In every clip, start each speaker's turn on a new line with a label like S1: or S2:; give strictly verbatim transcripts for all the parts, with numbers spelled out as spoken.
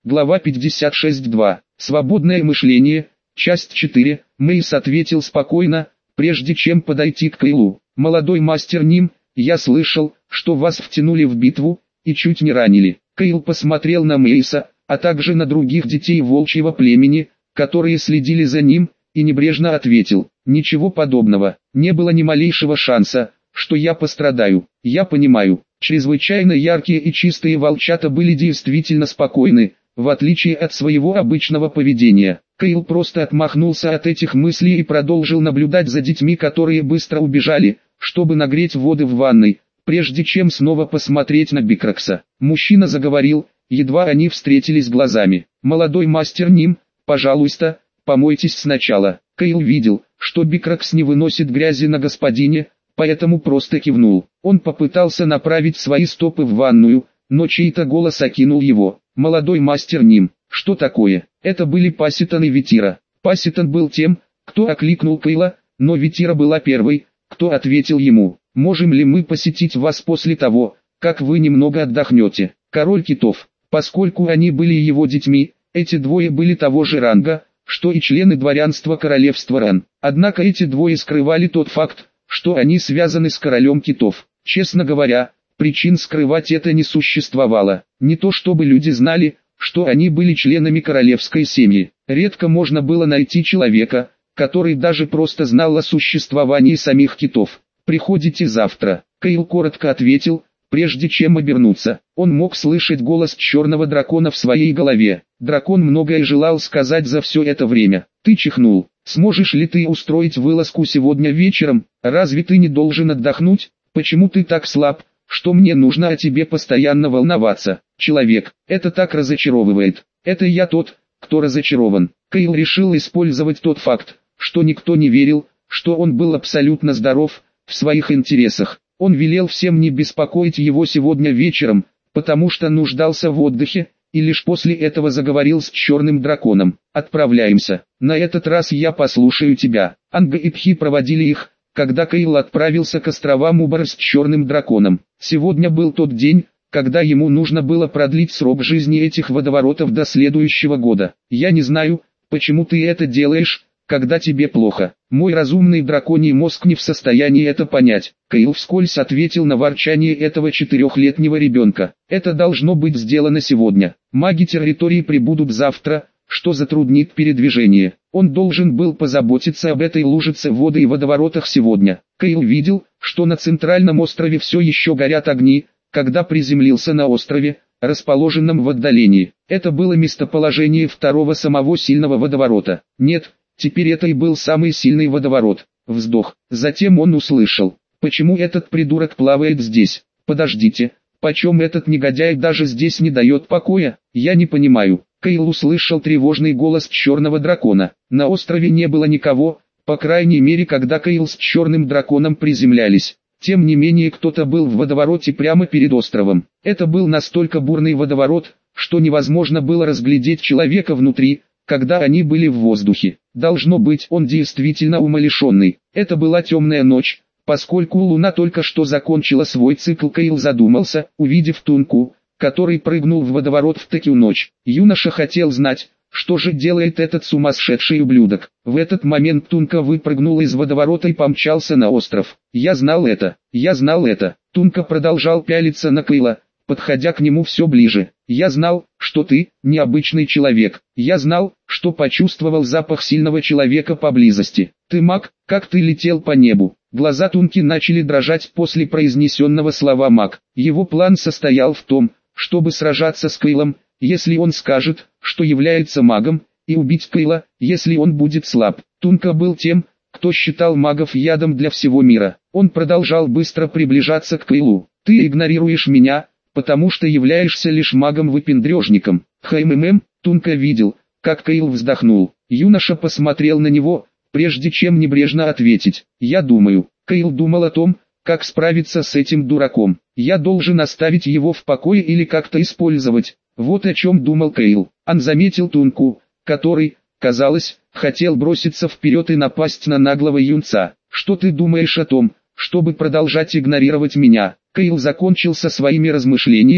S1: Глава пятьдесят шесть два. Свободное мышление. Часть четыре. Мейс ответил спокойно, прежде чем подойти к Кейлу. «Молодой мастер Ним, я слышал, что вас втянули в битву, и чуть не ранили». Кейл посмотрел на Мейса, а также на других детей волчьего племени, которые следили за ним, и небрежно ответил: «Ничего подобного, не было ни малейшего шанса, что я пострадаю. Я понимаю». Чрезвычайно яркие и чистые волчата были действительно спокойны, в отличие от своего обычного поведения. Кейл просто отмахнулся от этих мыслей и продолжил наблюдать за детьми, которые быстро убежали, чтобы нагреть воды в ванной, прежде чем снова посмотреть на Бикракса. Мужчина заговорил, едва они встретились глазами. «Молодой мастер Ним, пожалуйста, помойтесь сначала». Кейл видел, что Бикракс не выносит грязи на господине, поэтому просто кивнул. Он попытался направить свои стопы в ванную, но чей-то голос окинул его. «Молодой мастер Ним, что такое?» Это были Пасситон и Ветира. Пасситон был тем, кто окликнул Кейла, но Ветира была первой, кто ответил ему. «Можем ли мы посетить вас после того, как вы немного отдохнете?» Король китов. Поскольку они были его детьми, эти двое были того же ранга, что и члены дворянства королевства Рен. Однако эти двое скрывали тот факт, что они связаны с королем китов. Честно говоря, причин скрывать это не существовало. Не то чтобы люди знали, что они были членами королевской семьи. Редко можно было найти человека, который даже просто знал о существовании самих китов. «Приходите завтра», — Кейл коротко ответил, прежде чем обернуться. Он мог слышать голос черного дракона в своей голове. Дракон многое желал сказать за все это время. «Ты чихнул. Сможешь ли ты устроить вылазку сегодня вечером? Разве ты не должен отдохнуть? Почему ты так слаб, что мне нужно о тебе постоянно волноваться? Человек, это так разочаровывает. Это я тот, кто разочарован». Кейл решил использовать тот факт, что никто не верил, что он был абсолютно здоров, в своих интересах. Он велел всем не беспокоить его сегодня вечером, потому что нуждался в отдыхе, и лишь после этого заговорил с черным драконом. «Отправляемся. На этот раз я послушаю тебя». Анга и Пхи проводили их, когда Кейл отправился к островам Убар с черным драконом. Сегодня был тот день, когда ему нужно было продлить срок жизни этих водоворотов до следующего года. «Я не знаю, почему ты это делаешь, когда тебе плохо. Мой разумный драконий мозг не в состоянии это понять». Кейл вскользь ответил на ворчание этого четырехлетнего ребенка. «Это должно быть сделано сегодня. Маги территории прибудут завтра, что затруднит передвижение. Он должен был позаботиться об этой лужице воды и водоворотах сегодня». Кейл видел, что на центральном острове все еще горят огни, когда приземлился на острове, расположенном в отдалении. Это было местоположение второго самого сильного водоворота. Нет, теперь это и был самый сильный водоворот. Вздох. Затем он услышал: «Почему этот придурок плавает здесь? Подождите, почем этот негодяй даже здесь не дает покоя? Я не понимаю». Кейл услышал тревожный голос черного дракона. На острове не было никого, по крайней мере когда Кейл с черным драконом приземлялись. Тем не менее кто-то был в водовороте прямо перед островом. Это был настолько бурный водоворот, что невозможно было разглядеть человека внутри, когда они были в воздухе. Должно быть, он действительно умалишенный. Это была темная ночь, поскольку луна только что закончила свой цикл. Кейл задумался, увидев Тунку, который прыгнул в водоворот в такую ночь. Юноша хотел знать, что же делает этот сумасшедший ублюдок. В этот момент Тунка выпрыгнул из водоворота и помчался на остров. «Я знал это, я знал это». Тунка продолжал пялиться на Кейла, подходя к нему все ближе. «Я знал, что ты необычный человек. Я знал, что почувствовал запах сильного человека поблизости. Ты маг, как ты летел по небу». Глаза Тунки начали дрожать после произнесенного слова «маг». Его план состоял в том, чтобы сражаться с Кейлом, если он скажет, что является магом, и убить Кейла, если он будет слаб. Тунка был тем, кто считал магов ядом для всего мира. Он продолжал быстро приближаться к Кейлу. «Ты игнорируешь меня, потому что являешься лишь магом-выпендрежником». «Хм-хм-хм», Тунка видел, как Кейл вздохнул. Юноша посмотрел на него, прежде чем небрежно ответить: «Я думаю». Кейл думал о том, как справиться с этим дураком. «Я должен оставить его в покое или как-то использовать». Вот о чем думал Кейл. Он заметил Тунку, который, казалось, хотел броситься вперед и напасть на наглого юнца. «Что ты думаешь о том, чтобы продолжать игнорировать меня?» Кейл закончил со своими размышлениями,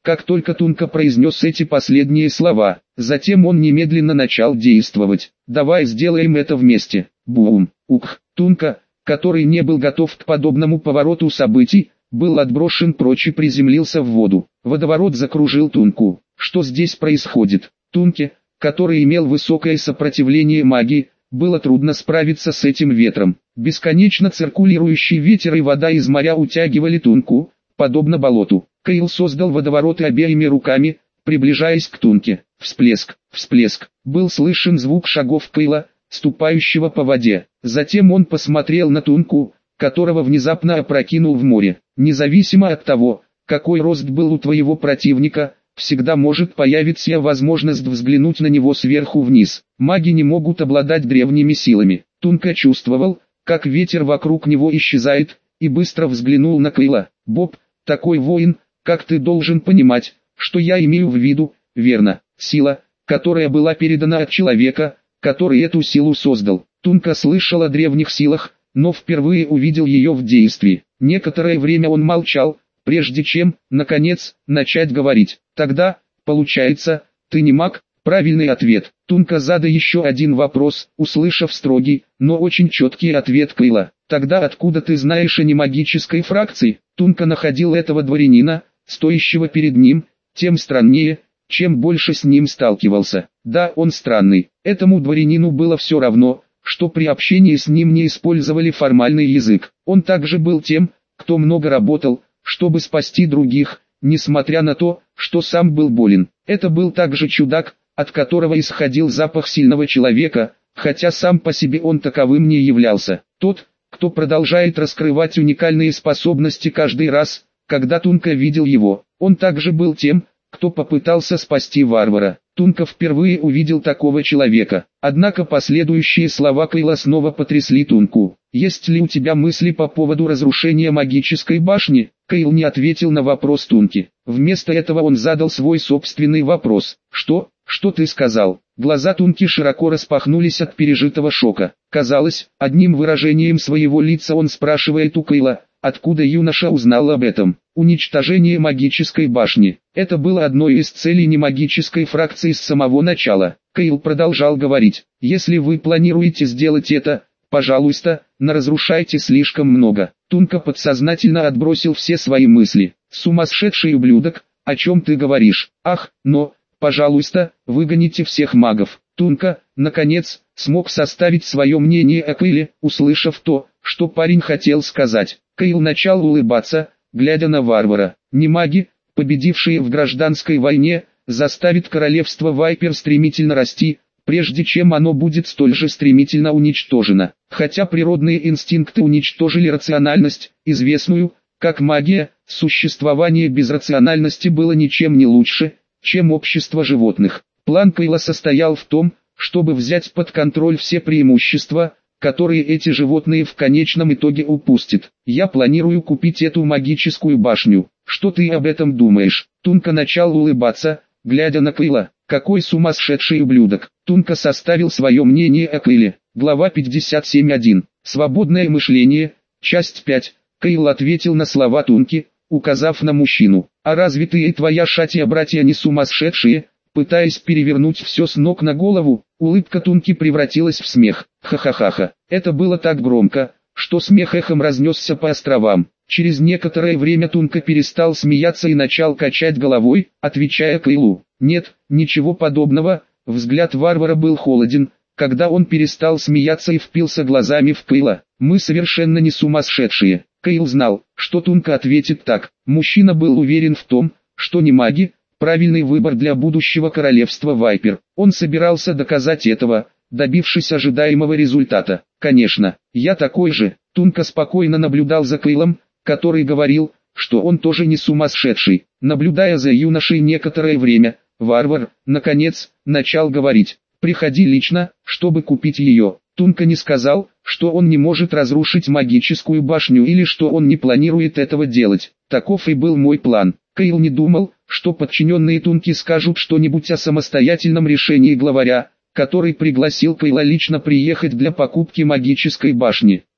S1: как только Тунка произнес эти последние слова. Затем он немедленно начал действовать. «Давай сделаем это вместе». Бум! Ух! Тунка, который не был готов к подобному повороту событий, был отброшен прочь и приземлился в воду. Водоворот закружил Тунку. Что здесь происходит? Тунке, который имел высокое сопротивление магии, было трудно справиться с этим ветром. Бесконечно циркулирующий ветер и вода из моря утягивали Тунку, подобно болоту. Кайл создал водовороты обеими руками, приближаясь к Тунке. Всплеск, всплеск. Был слышен звук шагов Кайла, ступающего по воде. Затем он посмотрел на Тунку, которого внезапно опрокинул в море. Независимо от того, какой рост был у твоего противника, всегда может появиться возможность взглянуть на него сверху вниз. Маги не могут обладать древними силами. Тунка чувствовал, как ветер вокруг него исчезает, и быстро взглянул на Кайла. «Боб, такой воин, как ты, должен понимать, что я имею в виду, верно, сила, которая была передана от человека, который эту силу создал». Тунка слышал о древних силах, но впервые увидел ее в действии. Некоторое время он молчал, прежде чем, наконец, начать говорить. «Тогда, получается, ты не маг?» Правильный ответ. Тунка задал еще один вопрос, услышав строгий, но очень четкий ответ Кайла. «Тогда откуда ты знаешь о немагической фракции?» Тунка находил этого дворянина, стоящего перед ним, тем страннее, чем больше с ним сталкивался. Да, он странный. Этому дворянину было все равно, что при общении с ним не использовали формальный язык. Он также был тем, кто много работал, чтобы спасти других, несмотря на то, что сам был болен. Это был также чудак, от которого исходил запах сильного человека, хотя сам по себе он таковым не являлся. Тот, кто продолжает раскрывать уникальные способности каждый раз, когда Тунка видел его. Он также был тем, кто попытался спасти варвара. Тунка впервые увидел такого человека. Однако последующие слова Кайла снова потрясли Тунку. «Есть ли у тебя мысли по поводу разрушения магической башни?» Кайл не ответил на вопрос Тунки. Вместо этого он задал свой собственный вопрос. «Что? Что ты сказал?» Глаза Тунки широко распахнулись от пережитого шока. Казалось, одним выражением своего лица он спрашивает у Кайла, откуда юноша узнал об этом. Уничтожение магической башни. Это было одной из целей немагической фракции с самого начала. Кайл продолжал говорить: «Если вы планируете сделать это, пожалуйста, не разрушайте слишком много». Тунка подсознательно отбросил все свои мысли. «Сумасшедший ублюдок, о чем ты говоришь? Ах, но, пожалуйста, выгоните всех магов». Тунка, наконец, смог составить свое мнение о Кайле, услышав то, что парень хотел сказать. Кайл начал улыбаться, глядя на варвара. «Не маги, победившие в гражданской войне, заставят королевство Вайпер стремительно расти, прежде чем оно будет столь же стремительно уничтожено. Хотя природные инстинкты уничтожили рациональность, известную, как магия, существование без рациональности было ничем не лучше, чем общество животных». План Кайла состоял в том, чтобы взять под контроль все преимущества, которые эти животные в конечном итоге упустят. «Я планирую купить эту магическую башню. Что ты об этом думаешь?» Тунка начал улыбаться, глядя на Кайла. «Какой сумасшедший ублюдок!» Тунка составил свое мнение о Кайле. Глава пятьдесят семь точка один. Свободное мышление. Часть пять. Кайл ответил на слова Тунки, указав на мужчину. «А разве ты и твоя шатия-братья не сумасшедшие?» Пытаясь перевернуть все с ног на голову, улыбка Тунки превратилась в смех. Ха-ха-ха-ха. Это было так громко, что смех эхом разнесся по островам. Через некоторое время Тунка перестал смеяться и начал качать головой, отвечая Кайлу. «Нет, ничего подобного». Взгляд варвара был холоден, когда он перестал смеяться и впился глазами в Кайла. «Мы совершенно не сумасшедшие». Кайл знал, что Тунка ответит так. Мужчина был уверен в том, что не маги — правильный выбор для будущего королевства Вайпер. Он собирался доказать этого, добившись ожидаемого результата. «Конечно, я такой же». Тунка спокойно наблюдал за Кайлом, который говорил, что он тоже не сумасшедший. Наблюдая за юношей некоторое время, варвар, наконец, начал говорить: «Приходи лично, чтобы купить ее». Тунка не сказал, что он не может разрушить магическую башню или что он не планирует этого делать. Таков и был мой план. Кайл не думал, что подчиненные Тунки скажут что-нибудь о самостоятельном решении главаря, который пригласил Кайла лично приехать для покупки магической башни.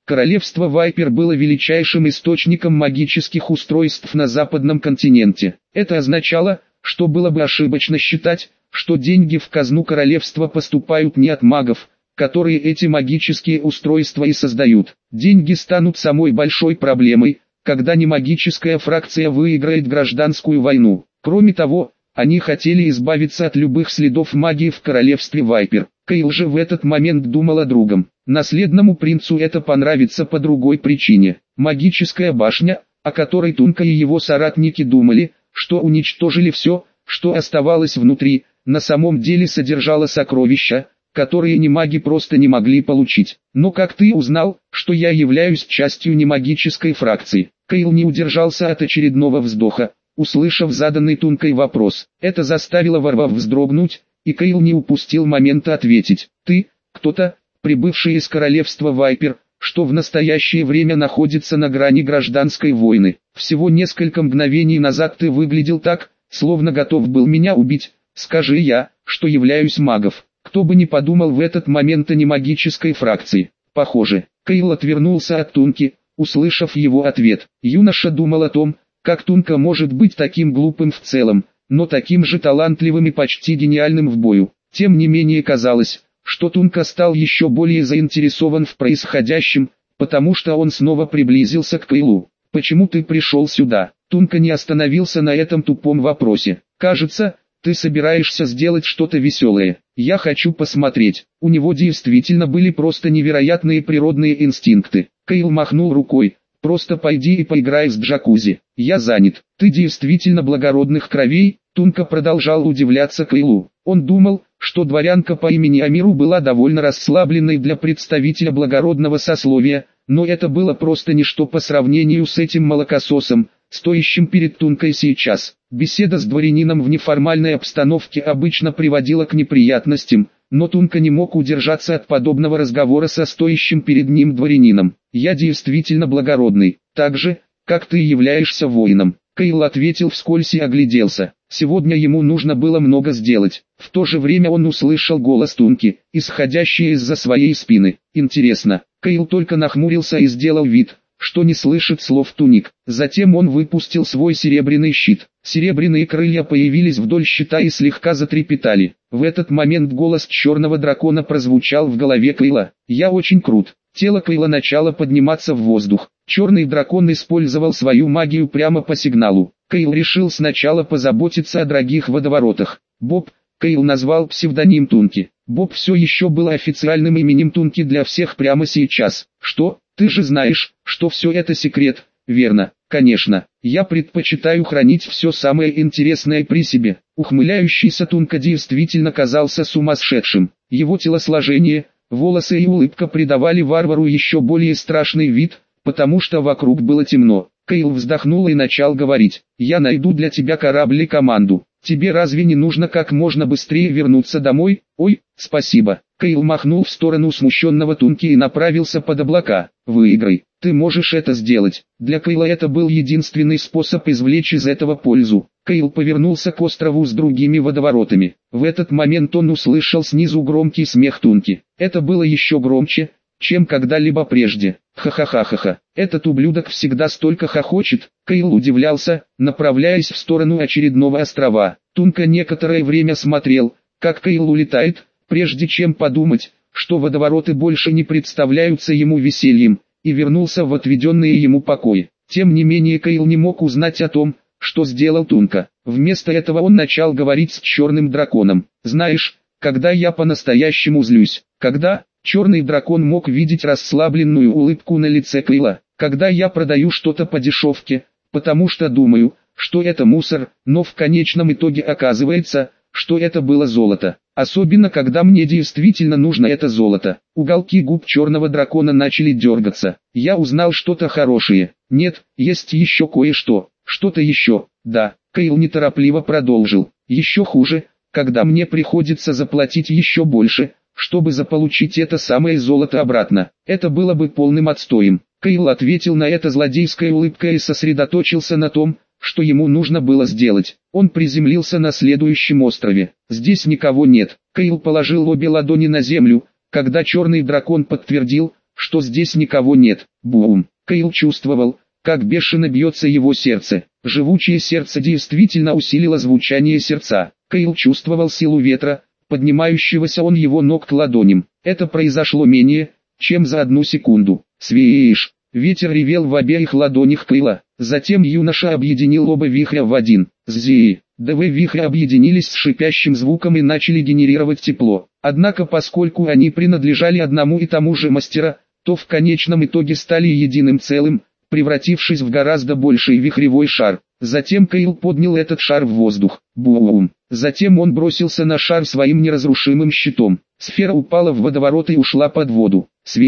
S1: Королевство Вайпер было величайшим источником магических устройств на западном континенте. Это означало, что было бы ошибочно считать, что деньги в казну королевства поступают не от магов, которые эти магические устройства и создают. Деньги станут самой большой проблемой, когда немагическая фракция выиграет гражданскую войну. Кроме того, они хотели избавиться от любых следов магии в королевстве Вайпер. Кейл же в этот момент думал о другом. Наследному принцу это понравится по другой причине. Магическая башня, о которой Тунка и его соратники думали, что уничтожили все, что оставалось внутри, на самом деле содержала сокровища, которые немаги просто не могли получить. Но как ты узнал, что я являюсь частью немагической фракции? Кейл не удержался от очередного вздоха, услышав заданный Тункой вопрос. Это заставило Варвав вздрогнуть, и Кейл не упустил момента ответить. Ты, кто-то, прибывший из королевства Вайпер, что в настоящее время находится на грани гражданской войны. Всего несколько мгновений назад ты выглядел так, словно готов был меня убить. Скажи я, что являюсь магов. Кто бы ни подумал в этот момент о немагической фракции. Похоже, Кейл отвернулся от Тунки, услышав его ответ. Юноша думал о том, как Тунка может быть таким глупым в целом, но таким же талантливым и почти гениальным в бою. Тем не менее казалось, что Тунка стал еще более заинтересован в происходящем, потому что он снова приблизился к Кейлу. «Почему ты пришел сюда?» Тунка не остановился на этом тупом вопросе. «Кажется, ты собираешься сделать что-то веселое. Я хочу посмотреть». У него действительно были просто невероятные природные инстинкты. Кейл махнул рукой. «Просто пойди и поиграй с джакузи. Я занят». «Ты действительно благородных кровей?» Тунка продолжал удивляться Кейлу. Он думал, что дворянка по имени Амиру была довольно расслабленной для представителя благородного сословия, но это было просто ничто по сравнению с этим молокососом, стоящим перед Тункой сейчас. Беседа с дворянином в неформальной обстановке обычно приводила к неприятностям, но Тунка не мог удержаться от подобного разговора со стоящим перед ним дворянином. «Я действительно благородный, так же, как ты являешься воином». Кейл ответил вскользь и огляделся. Сегодня ему нужно было много сделать. В то же время он услышал голос Тунки, исходящий из-за своей спины. Интересно. Кейл только нахмурился и сделал вид, что не слышит слов Туник. Затем он выпустил свой серебряный щит. Серебряные крылья появились вдоль щита и слегка затрепетали. В этот момент голос черного дракона прозвучал в голове Кейла. «Я очень крут». Тело Кейла начало подниматься в воздух. Черный дракон использовал свою магию прямо по сигналу. Кейл решил сначала позаботиться о дорогих водоворотах. Боб, Кейл назвал псевдоним Тунки. Боб все еще был официальным именем Тунки для всех прямо сейчас. «Что? Ты же знаешь, что все это секрет, верно?» «Конечно, я предпочитаю хранить все самое интересное при себе». Ухмыляющийся Тунка действительно казался сумасшедшим. Его телосложение, волосы и улыбка придавали варвару еще более страшный вид, потому что вокруг было темно. Кейл вздохнул и начал говорить. «Я найду для тебя корабль и команду. Тебе разве не нужно как можно быстрее вернуться домой?» «Ой, спасибо». Кейл махнул в сторону смущенного Тунки и направился под облака. «Выиграй, ты можешь это сделать». Для Кейла это был единственный способ извлечь из этого пользу. Кейл повернулся к острову с другими водоворотами. В этот момент он услышал снизу громкий смех Тунки. Это было еще громче, чем когда-либо прежде. «Ха-ха-ха-ха-ха, этот ублюдок всегда столько хохочет». Кейл удивлялся, направляясь в сторону очередного острова. Тунка некоторое время смотрел, как Кейл улетает, прежде чем подумать, что водовороты больше не представляются ему весельем, и вернулся в отведенные ему покои. Тем не менее Кейл не мог узнать о том, что сделал Тунка. Вместо этого он начал говорить с черным драконом. «Знаешь, когда я по-настоящему злюсь, когда...» Черный дракон мог видеть расслабленную улыбку на лице Кейла. «Когда я продаю что-то по дешевке, потому что думаю, что это мусор, но в конечном итоге оказывается, что это было золото. Особенно когда мне действительно нужно это золото». Уголки губ черного дракона начали дергаться. «Я узнал что-то хорошее. Нет, есть еще кое-что. Что-то еще, да». Кейл неторопливо продолжил. «Еще хуже, когда мне приходится заплатить еще больше, чтобы заполучить это самое золото обратно. Это было бы полным отстоем». Кейл ответил на это злодейской улыбкой и сосредоточился на том, что ему нужно было сделать. Он приземлился на следующем острове. «Здесь никого нет». Кейл положил обе ладони на землю, когда черный дракон подтвердил, что здесь никого нет. Бум! Кайл чувствовал, как бешено бьется его сердце. Живучее сердце действительно усилило звучание сердца. Кайл чувствовал силу ветра, поднимающегося он его ног к ладоням. Это произошло менее, чем за одну секунду. Свиш! Ветер ревел в обеих ладонях Кайла. Затем юноша объединил оба вихря в один. Ззи! Два вихря объединились с шипящим звуком и начали генерировать тепло. Однако поскольку они принадлежали одному и тому же мастеру, то в конечном итоге стали единым целым, превратившись в гораздо больший вихревой шар. Затем Кайл поднял этот шар в воздух. Бум! Затем он бросился на шар своим неразрушимым щитом. Сфера упала в водоворот и ушла под воду.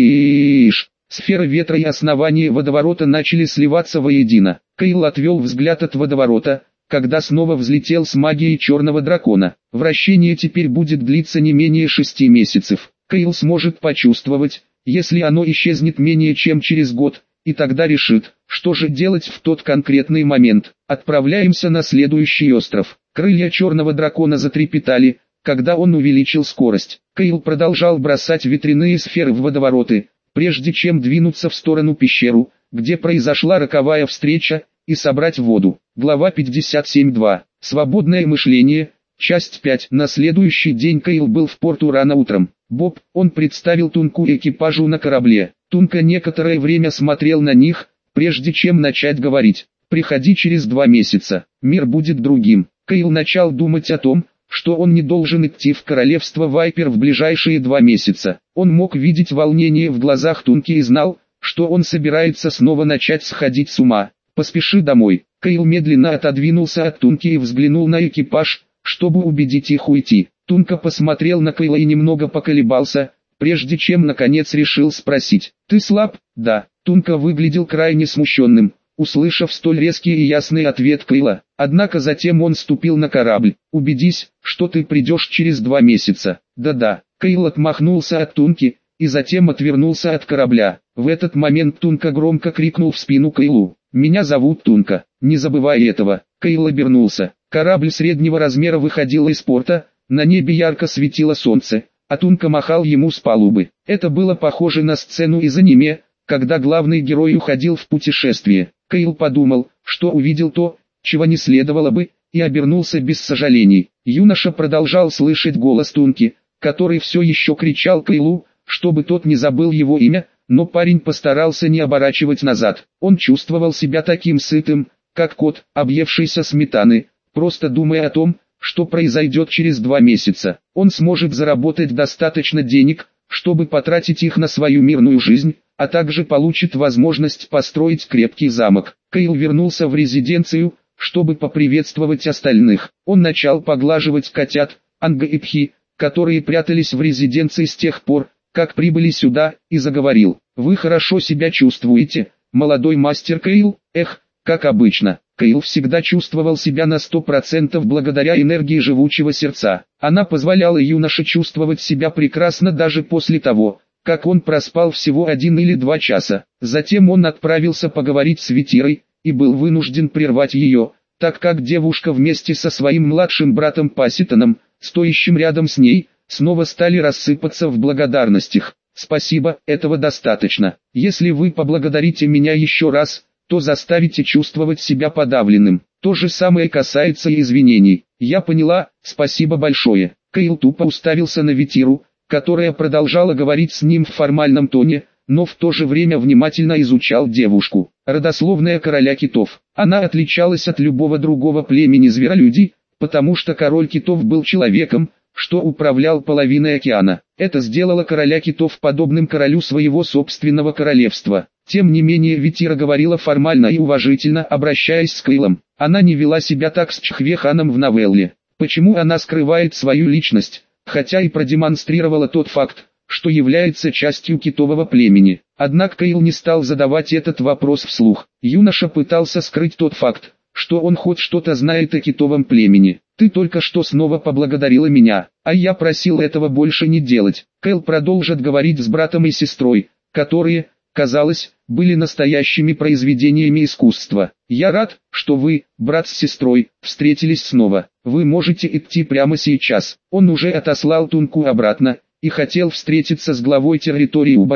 S1: Свиш! Сфера ветра и основание водоворота начали сливаться воедино. Кайл отвел взгляд от водоворота, когда снова взлетел с магией черного дракона. Вращение теперь будет длиться не менее шести месяцев. Кайл сможет почувствовать, если оно исчезнет менее чем через год, и тогда решит, что же делать в тот конкретный момент. Отправляемся на следующий остров. Крылья черного дракона затрепетали, когда он увеличил скорость. Кайл продолжал бросать ветряные сферы в водовороты, прежде чем двинуться в сторону пещеру, где произошла роковая встреча, и собрать воду. Глава пятьдесят семь точка два. Свободное мышление. Часть пять. На следующий день Кайл был в порту рано утром. Боб, он представил Тунку экипажу на корабле. Тунка некоторое время смотрел на них, прежде чем начать говорить. «Приходи через два месяца, мир будет другим». Кайл начал думать о том, что он не должен идти в королевство Вайпер в ближайшие два месяца. Он мог видеть волнение в глазах Тунки и знал, что он собирается снова начать сходить с ума. «Поспеши домой». Кайл медленно отодвинулся от Тунки и взглянул на экипаж, чтобы убедить их уйти. Тунка посмотрел на Кайла и немного поколебался, прежде чем наконец решил спросить: «Ты слаб?» «Да». Тунка выглядел крайне смущенным, услышав столь резкий и ясный ответ Кайла. Однако затем он ступил на корабль. «Убедись, что ты придешь через два месяца». «Да-да». Кайл отмахнулся от Тунки, и затем отвернулся от корабля. В этот момент Тунка громко крикнул в спину Кайлу: «Меня зовут Тунка, не забывай этого». Кайл обернулся. Корабль среднего размера выходил из порта, на небе ярко светило солнце, а Тунка махал ему с палубы. Это было похоже на сцену из аниме, когда главный герой уходил в путешествие. Кайл подумал, что увидел то, чего не следовало бы, и обернулся без сожалений. Юноша продолжал слышать голос Тунки, который все еще кричал Кайлу, чтобы тот не забыл его имя, но парень постарался не оборачивать назад. Он чувствовал себя таким сытым, как кот, объевшийся сметаны, просто думая о том, что произойдет через два месяца. Он сможет заработать достаточно денег, чтобы потратить их на свою мирную жизнь, а также получит возможность построить крепкий замок. Кайл вернулся в резиденцию, чтобы поприветствовать остальных. Он начал поглаживать котят, Анга и Пхи, которые прятались в резиденции с тех пор, как прибыли сюда, и заговорил: «Вы хорошо себя чувствуете, молодой мастер Кайл?» «Эх, как обычно». Кайл всегда чувствовал себя на сто процентов благодаря энергии живучего сердца. Она позволяла юноше чувствовать себя прекрасно даже после того, как он проспал всего один или два часа. Затем он отправился поговорить с Ветирой, и был вынужден прервать ее, так как девушка вместе со своим младшим братом Паситоном, стоящим рядом с ней, снова стали рассыпаться в благодарностях. «Спасибо, этого достаточно. Если вы поблагодарите меня еще раз, то заставите чувствовать себя подавленным. То же самое касается и извинений». «Я поняла, спасибо большое». Кайл тупо уставился на Ветиру, которая продолжала говорить с ним в формальном тоне, но в то же время внимательно изучал девушку. Родословная короля китов. Она отличалась от любого другого племени зверолюдей, потому что король китов был человеком, что управлял половиной океана. Это сделало короля китов подобным королю своего собственного королевства. Тем не менее Ветира говорила формально и уважительно, обращаясь с Кайлом. Она не вела себя так с Чхве-ханом в новелле. Почему она скрывает свою личность, хотя и продемонстрировала тот факт, что является частью китового племени? Однако Кайл не стал задавать этот вопрос вслух. Юноша пытался скрыть тот факт, что он хоть что-то знает о китовом племени. «Ты только что снова поблагодарила меня, а я просил этого больше не делать». Кайл продолжит говорить с братом и сестрой, которые, казалось, были настоящими произведениями искусства. «Я рад, что вы, брат с сестрой, встретились снова. Вы можете идти прямо сейчас». Он уже отослал Тунку обратно, и хотел встретиться с главой территории Убар,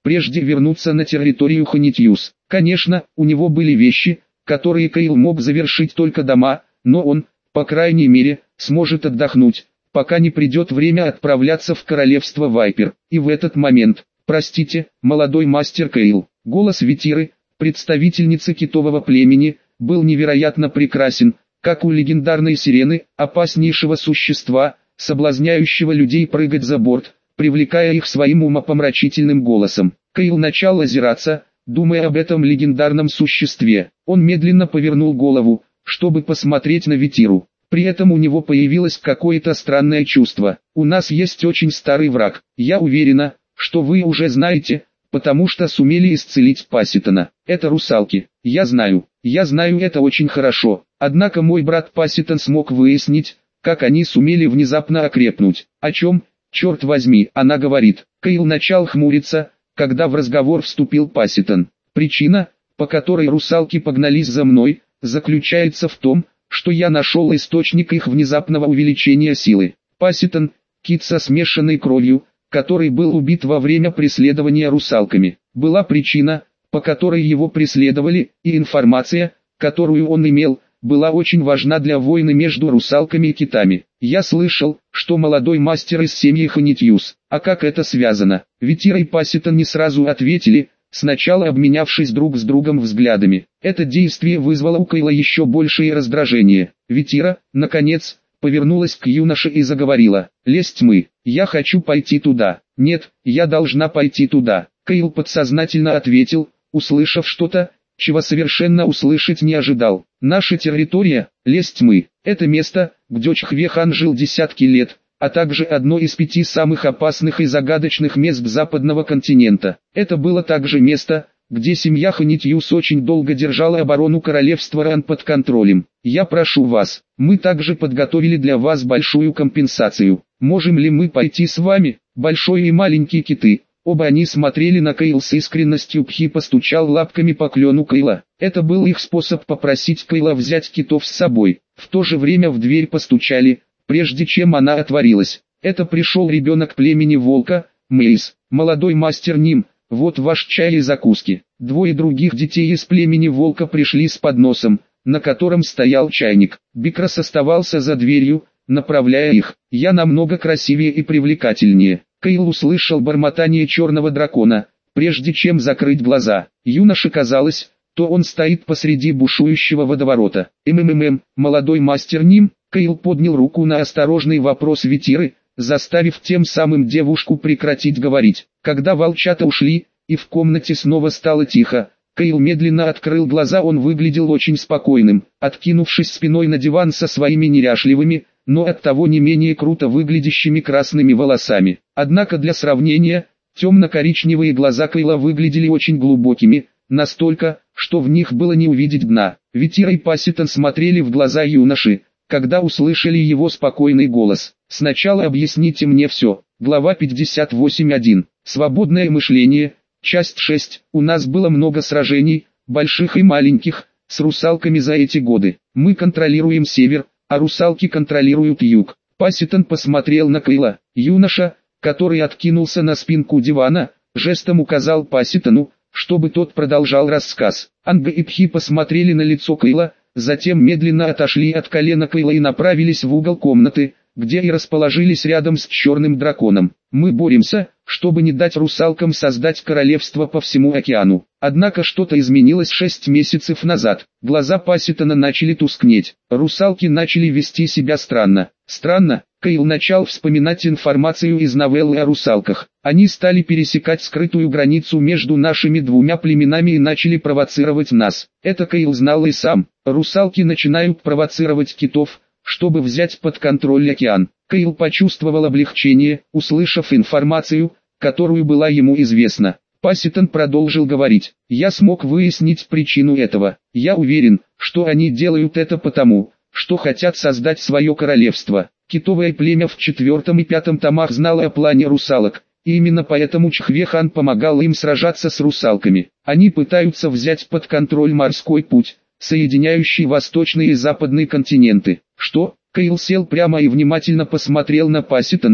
S1: прежде вернуться на территорию Ханитьюс. Конечно, у него были вещи, которые Кейл мог завершить только дома, но он, по крайней мере, сможет отдохнуть, пока не придет время отправляться в королевство Вайпер. И в этот момент, простите, молодой мастер Кейл, голос Ветиры, представительницы китового племени, был невероятно прекрасен, как у легендарной сирены, опаснейшего существа, соблазняющего людей прыгать за борт, привлекая их своим умопомрачительным голосом. Кейл начал озираться, думая об этом легендарном существе. Он медленно повернул голову, чтобы посмотреть на Ветиру. При этом у него появилось какое-то странное чувство. «У нас есть очень старый враг. Я уверена, что вы уже знаете, потому что сумели исцелить Пасситона. Это русалки. Я знаю, я знаю это очень хорошо. Однако мой брат Пасситон смог выяснить, как они сумели внезапно окрепнуть. О чем, черт возьми, она говорит?» Кейл начал хмуриться, когда в разговор вступил Пасситон. «Причина, по которой русалки погнались за мной, заключается в том, что я нашел источник их внезапного увеличения силы. Пасситон, кит со смешанной кровью, который был убит во время преследования русалками, была причина, по которой его преследовали, и информация, которую он имел, была очень важна для войны между русалками и китами. Я слышал, что молодой мастер из семьи Ханитьюс. А как это связано?» Ветира и Пасситон не сразу ответили, сначала обменявшись друг с другом взглядами. Это действие вызвало у Кейла еще большее раздражение. Ветира, наконец, повернулась к юноше и заговорила. «Лезь тьмы, я хочу пойти туда». «Нет, я должна пойти туда», Кейл подсознательно ответил, услышав что-то, чего совершенно услышать не ожидал. «Наша территория, лес тьмы, это место, где Чхве-хан жил десятки лет, а также одно из пяти самых опасных и загадочных мест западного континента. Это было также место, где семья Ханитьюс очень долго держала оборону королевства Ран под контролем. Я прошу вас, мы также подготовили для вас большую компенсацию. Можем ли мы пойти с вами?» Большой и маленький киты. Оба они смотрели на Кейл с искренностью. Пхи постучал лапками по клену Кейла. Это был их способ попросить Кейла взять китов с собой. В то же время в дверь постучали, прежде чем она отворилась. Это пришел ребенок племени Волка, Мэйс, молодой мастер Ним. Вот ваш чай и закуски. Двое других детей из племени Волка пришли с подносом, на котором стоял чайник. Бикрас оставался за дверью, направляя их. «Я намного красивее и привлекательнее». Кейл услышал бормотание черного дракона, прежде чем закрыть глаза. Юноше казалось, то он стоит посреди бушующего водоворота. «МММ, молодой мастер Ним?» Кейл поднял руку на осторожный вопрос Ветиры, заставив тем самым девушку прекратить говорить. Когда волчата ушли, и в комнате снова стало тихо, Кейл медленно открыл глаза. Он выглядел очень спокойным, откинувшись спиной на диван со своими неряшливыми, но оттого не менее круто выглядящими красными волосами. Однако для сравнения, темно-коричневые глаза Кейла выглядели очень глубокими, настолько, что в них было не увидеть дна. Ветира и Пасситон смотрели в глаза юноши, когда услышали его спокойный голос. «Сначала объясните мне все». Глава пятьдесят восемь точка один. Свободное мышление. Часть шесть. У нас было много сражений, больших и маленьких, с русалками за эти годы. Мы контролируем север, а русалки контролируют юг. Пасситон посмотрел на Кейла. Юноша, который откинулся на спинку дивана, жестом указал Пасситону, чтобы тот продолжал рассказ. Анга и Пхи посмотрели на лицо Кейла, затем медленно отошли от колена Кейла и направились в угол комнаты, где и расположились рядом с черным драконом. «Мы боремся, чтобы не дать русалкам создать королевство по всему океану. Однако что-то изменилось шесть месяцев назад. Глаза Пасситона начали тускнеть. Русалки начали вести себя странно. Странно?» Кейл начал вспоминать информацию из новеллы о русалках. «Они стали пересекать скрытую границу между нашими двумя племенами и начали провоцировать нас. Это Кейл знал и сам. Русалки начинают провоцировать китов, чтобы взять под контроль океан». Кейл почувствовал облегчение, услышав информацию, которую была ему известна. Пасситон продолжил говорить. «Я смог выяснить причину этого. Я уверен, что они делают это потому, что хотят создать свое королевство. Китовое племя в четвертом и пятом томах знало о плане русалок, и именно поэтому Чхве-хан помогал им сражаться с русалками. Они пытаются взять под контроль морской путь, соединяющий восточный и западный континенты». «Что?» Кейл сел прямо и внимательно посмотрел на Пасситона,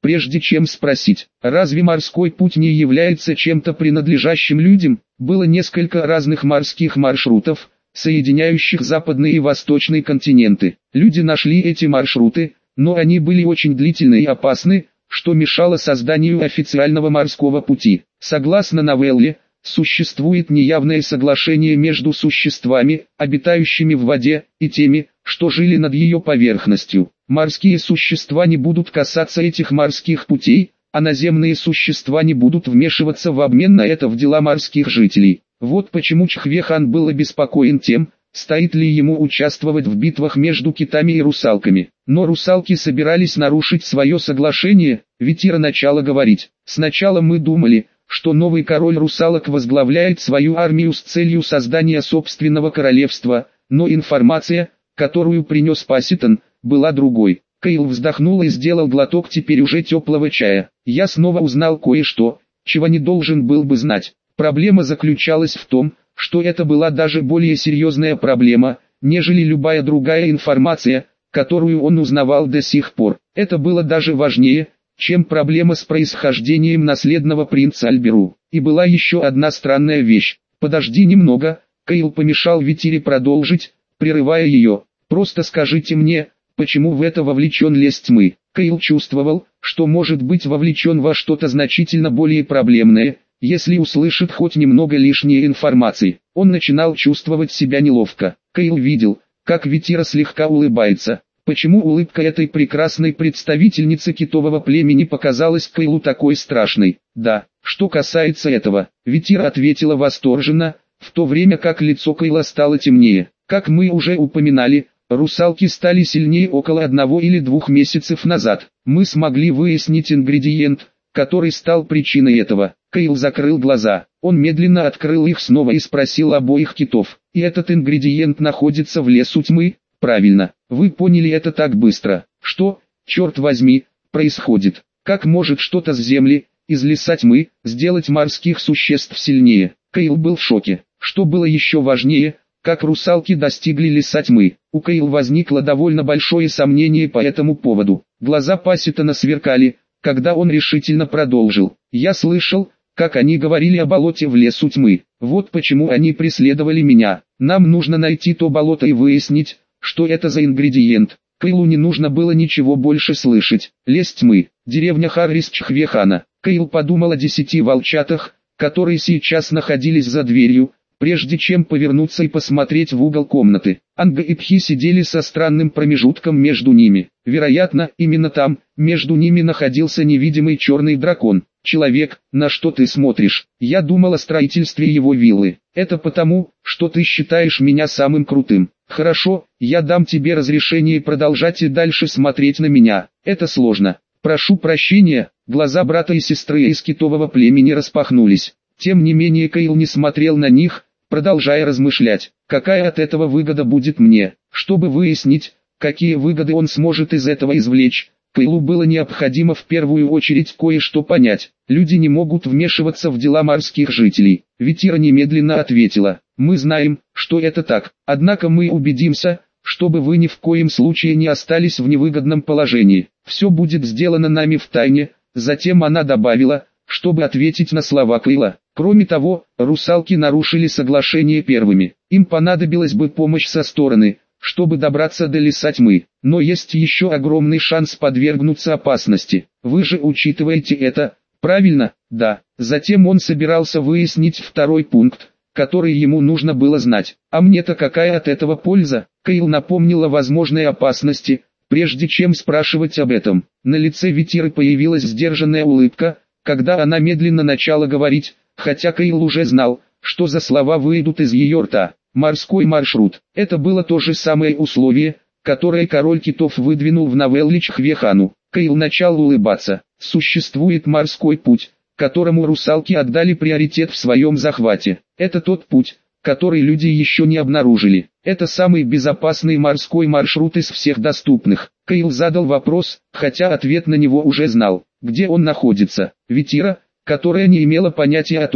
S1: прежде чем спросить, разве морской путь не является чем-то принадлежащим людям? Было несколько разных морских маршрутов, соединяющих западные и восточные континенты. Люди нашли эти маршруты, но они были очень длительны и опасны, что мешало созданию официального морского пути. Согласно новелле, существует неявное соглашение между существами, обитающими в воде, и теми, что жили над ее поверхностью. Морские существа не будут касаться этих морских путей, а наземные существа не будут вмешиваться в обмен на это в дела морских жителей. Вот почему Чхве-хан был обеспокоен тем, стоит ли ему участвовать в битвах между китами и русалками. Но русалки собирались нарушить свое соглашение, Витира начала говорить. Сначала мы думали, что новый король русалок возглавляет свою армию с целью создания собственного королевства, но информация, которую принес Паситон, была другой. Кейл вздохнул и сделал глоток теперь уже теплого чая. Я снова узнал кое-что, чего не должен был бы знать. Проблема заключалась в том, что это была даже более серьезная проблема, нежели любая другая информация, которую он узнавал до сих пор. Это было даже важнее, чем проблема с происхождением наследного принца Альберу. И была еще одна странная вещь. «Подожди немного», Кейл помешал Витире продолжить, прерывая ее. «Просто скажите мне, почему в это вовлечен лес тьмы?» Кейл чувствовал, что может быть вовлечен во что-то значительно более проблемное, если услышит хоть немного лишней информации. Он начинал чувствовать себя неловко. Кейл видел, как Витира слегка улыбается. Почему улыбка этой прекрасной представительницы китового племени показалась Кейлу такой страшной? Да, что касается этого, Витира ответила восторженно, в то время как лицо Кейла стало темнее. Как мы уже упоминали, русалки стали сильнее около одного или двух месяцев назад. Мы смогли выяснить ингредиент, который стал причиной этого. Кейл закрыл глаза. Он медленно открыл их снова и спросил обоих китов. И этот ингредиент находится в лесу тьмы? Правильно. Вы поняли это так быстро. Что, черт возьми, происходит? Как может что-то с земли, из леса тьмы, сделать морских существ сильнее? Кейл был в шоке. Что было еще важнее, как русалки достигли леса тьмы? У Кейл возникло довольно большое сомнение по этому поводу. Глаза Паситона сверкали, когда он решительно продолжил. Я слышал, как они говорили о болоте в лесу тьмы. Вот почему они преследовали меня. Нам нужно найти то болото и выяснить, что это за ингредиент. Кейлу не нужно было ничего больше слышать. Лес тьмы, деревня Харрис Чхве-хана. Кейл подумал о десяти волчатах, которые сейчас находились за дверью, прежде чем повернуться и посмотреть в угол комнаты. Анга и Пхи сидели со странным промежутком между ними. Вероятно, именно там, между ними находился невидимый черный дракон. «Человек, на что ты смотришь? Я думал о строительстве его виллы. Это потому, что ты считаешь меня самым крутым. Хорошо, я дам тебе разрешение продолжать и дальше смотреть на меня. Это сложно. Прошу прощения». Глаза брата и сестры из китового племени распахнулись. Тем не менее Кейл не смотрел на них, продолжая размышлять, какая от этого выгода будет мне. Чтобы выяснить, какие выгоды он сможет из этого извлечь, Кейлу было необходимо в первую очередь кое-что понять. Люди не могут вмешиваться в дела морских жителей. Витира немедленно ответила: «Мы знаем, что это так, однако мы убедимся, чтобы вы ни в коем случае не остались в невыгодном положении. Все будет сделано нами в тайне». Затем она добавила, чтобы ответить на слова Кейла: «Кроме того, русалки нарушили соглашение первыми. Им понадобилась бы помощь со стороны, чтобы добраться до леса тьмы, но есть еще огромный шанс подвергнуться опасности. Вы же учитываете это, правильно?» «Да». Затем он собирался выяснить второй пункт, который ему нужно было знать. «А мне-то какая от этого польза?» Кейл напомнил о возможной опасности, прежде чем спрашивать об этом. На лице Витиры появилась сдержанная улыбка, когда она медленно начала говорить, хотя Кейл уже знал, что за слова выйдут из ее рта. Морской маршрут. Это было то же самое условие, которое король китов выдвинул в новелле Чхве-хану. Кейл начал улыбаться. Существует морской путь, которому русалки отдали приоритет в своем захвате. Это тот путь, который люди еще не обнаружили. Это самый безопасный морской маршрут из всех доступных. Кейл задал вопрос, хотя ответ на него уже знал. Где он находится? Витира, которая не имела понятия о том,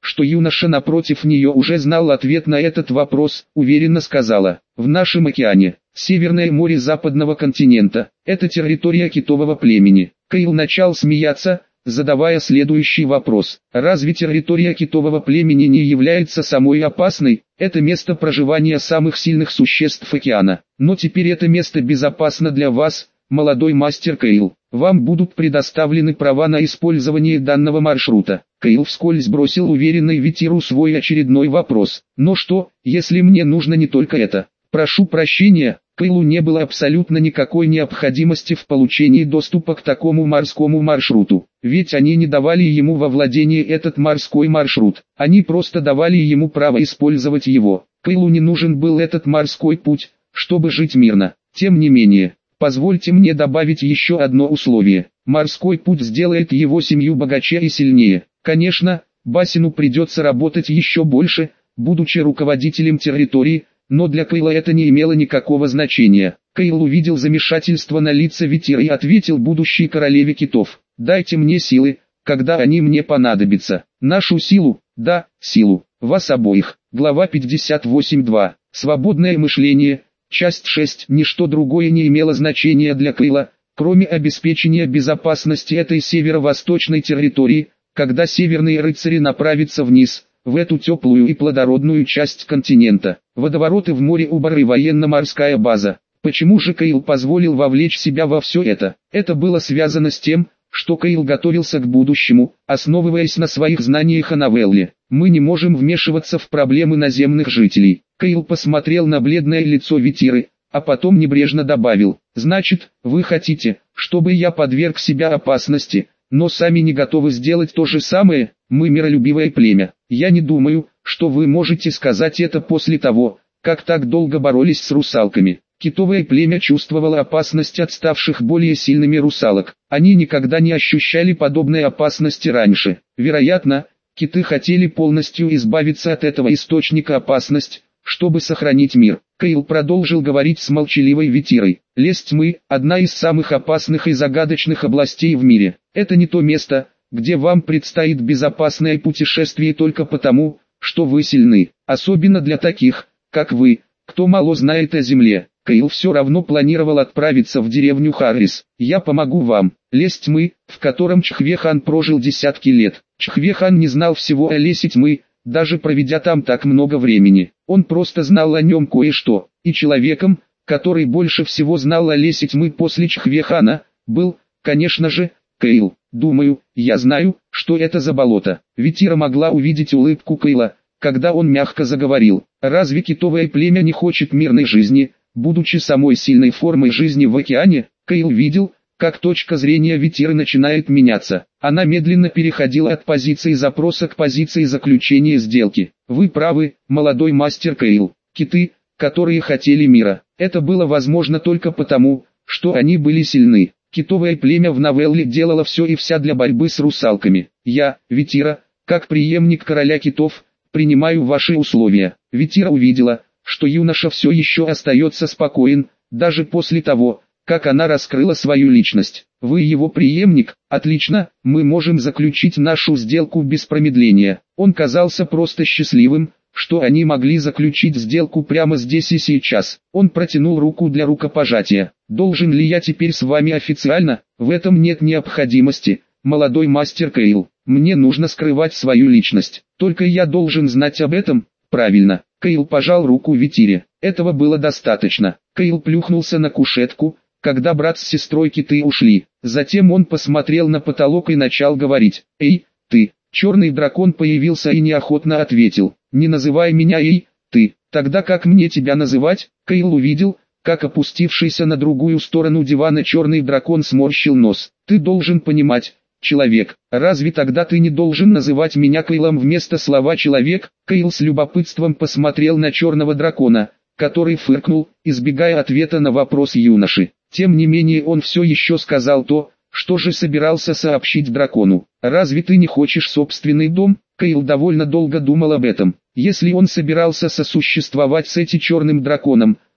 S1: что юноша напротив нее уже знал ответ на этот вопрос, уверенно сказала: «В нашем океане, Северное море западного континента, это территория китового племени». Кайл начал смеяться, задавая следующий вопрос: разве территория китового племени не является самой опасной? Это место проживания самых сильных существ океана. Но теперь это место безопасно для вас, молодой мастер Кайл. Вам будут предоставлены права на использование данного маршрута. Кайл вскользь бросил уверенной Витиру свой очередной вопрос: но что, если мне нужно не только это? Прошу прощения, Кайлу не было абсолютно никакой необходимости в получении доступа к такому морскому маршруту, ведь они не давали ему во владение этот морской маршрут, они просто давали ему право использовать его. Кайлу не нужен был этот морской путь, чтобы жить мирно. Тем не менее, позвольте мне добавить еще одно условие: морской путь сделает его семью богаче и сильнее. Конечно, Басину придется работать еще больше, будучи руководителем территории, но для Кайла это не имело никакого значения. Кайл увидел замешательство на лице Витира и ответил будущей королеве китов: «Дайте мне силы, когда они мне понадобятся». «Нашу силу?» «Да, силу. Вас обоих». Глава пятьдесят восемь два. Свободное мышление. Часть шесть. Ничто другое не имело значения для Кайла, кроме обеспечения безопасности этой северо-восточной территории, когда северные рыцари направятся вниз, в эту теплую и плодородную часть континента. Водовороты в море Убар и военно-морская база. Почему же Кайл позволил вовлечь себя во все это? Это было связано с тем, что Кайл готовился к будущему, основываясь на своих знаниях о Новелле. Мы не можем вмешиваться в проблемы наземных жителей. Кайл посмотрел на бледное лицо Витиры, а потом небрежно добавил: «Значит, вы хотите, чтобы я подверг себя опасности, но сами не готовы сделать то же самое? Мы миролюбивое племя. Я не думаю, что вы можете сказать это после того, как так долго боролись с русалками». Китовое племя чувствовало опасность от ставших более сильными русалок. Они никогда не ощущали подобной опасности раньше. Вероятно, киты хотели полностью избавиться от этого источника опасности, чтобы сохранить мир. Кайл продолжил говорить с молчаливой Витирой: «Лес тьмы – одна из самых опасных и загадочных областей в мире. Это не то место, где вам предстоит безопасное путешествие только потому, что вы сильны. Особенно для таких, как вы, кто мало знает о земле». Кайл все равно планировал отправиться в деревню Харрис. «Я помогу вам». Лес тьмы, в котором Чхве-хан прожил десятки лет. Чхве-хан не знал всего о лесе тьмы, даже проведя там так много времени. Он просто знал о нем кое-что. И человеком, который больше всего знал о лесе тьмы после Чхве-хана, был, конечно же, Кайл. «Думаю, я знаю, что это за болото». Витира могла увидеть улыбку Кайла, когда он мягко заговорил: «Разве китовое племя не хочет мирной жизни, будучи самой сильной формой жизни в океане?» Кайл видел, как точка зрения Витиры начинает меняться. Она медленно переходила от позиции запроса к позиции заключения сделки. «Вы правы, молодой мастер Кайл. Киты, которые хотели мира, это было возможно только потому, что они были сильны. Китовое племя в Новелле делало все и вся для борьбы с русалками. Я, Витира, как преемник короля китов, принимаю ваши условия». Витира увидела, что юноша все еще остается спокоен, даже после того, как она раскрыла свою личность. «Вы его преемник? Отлично, мы можем заключить нашу сделку без промедления». Он казался просто счастливым, что они могли заключить сделку прямо здесь и сейчас. Он протянул руку для рукопожатия. «Должен ли я теперь с вами официально?» «В этом нет необходимости, молодой мастер Кайл. Мне нужно скрывать свою личность. Только я должен знать об этом». «Правильно». Кайл пожал руку Витире. Этого было достаточно. Кайл плюхнулся на кушетку, когда брат с сестрой киты ушли. Затем он посмотрел на потолок и начал говорить: «Эй, ты!» Черный дракон появился и неохотно ответил: «Не называй меня эй, ты, тогда как мне тебя называть?» Кайл увидел, как опустившийся на другую сторону дивана черный дракон сморщил нос. «Ты должен понимать, человек, разве тогда ты не должен называть меня Кайлом вместо слова «человек»?» Кайл с любопытством посмотрел на черного дракона, который фыркнул, избегая ответа на вопрос юноши. Тем не менее он все еще сказал то, что же собирался сообщить дракону. «Разве ты не хочешь собственный дом?» Кайл довольно долго думал об этом. Если он собирался сосуществовать с этим черным драконом,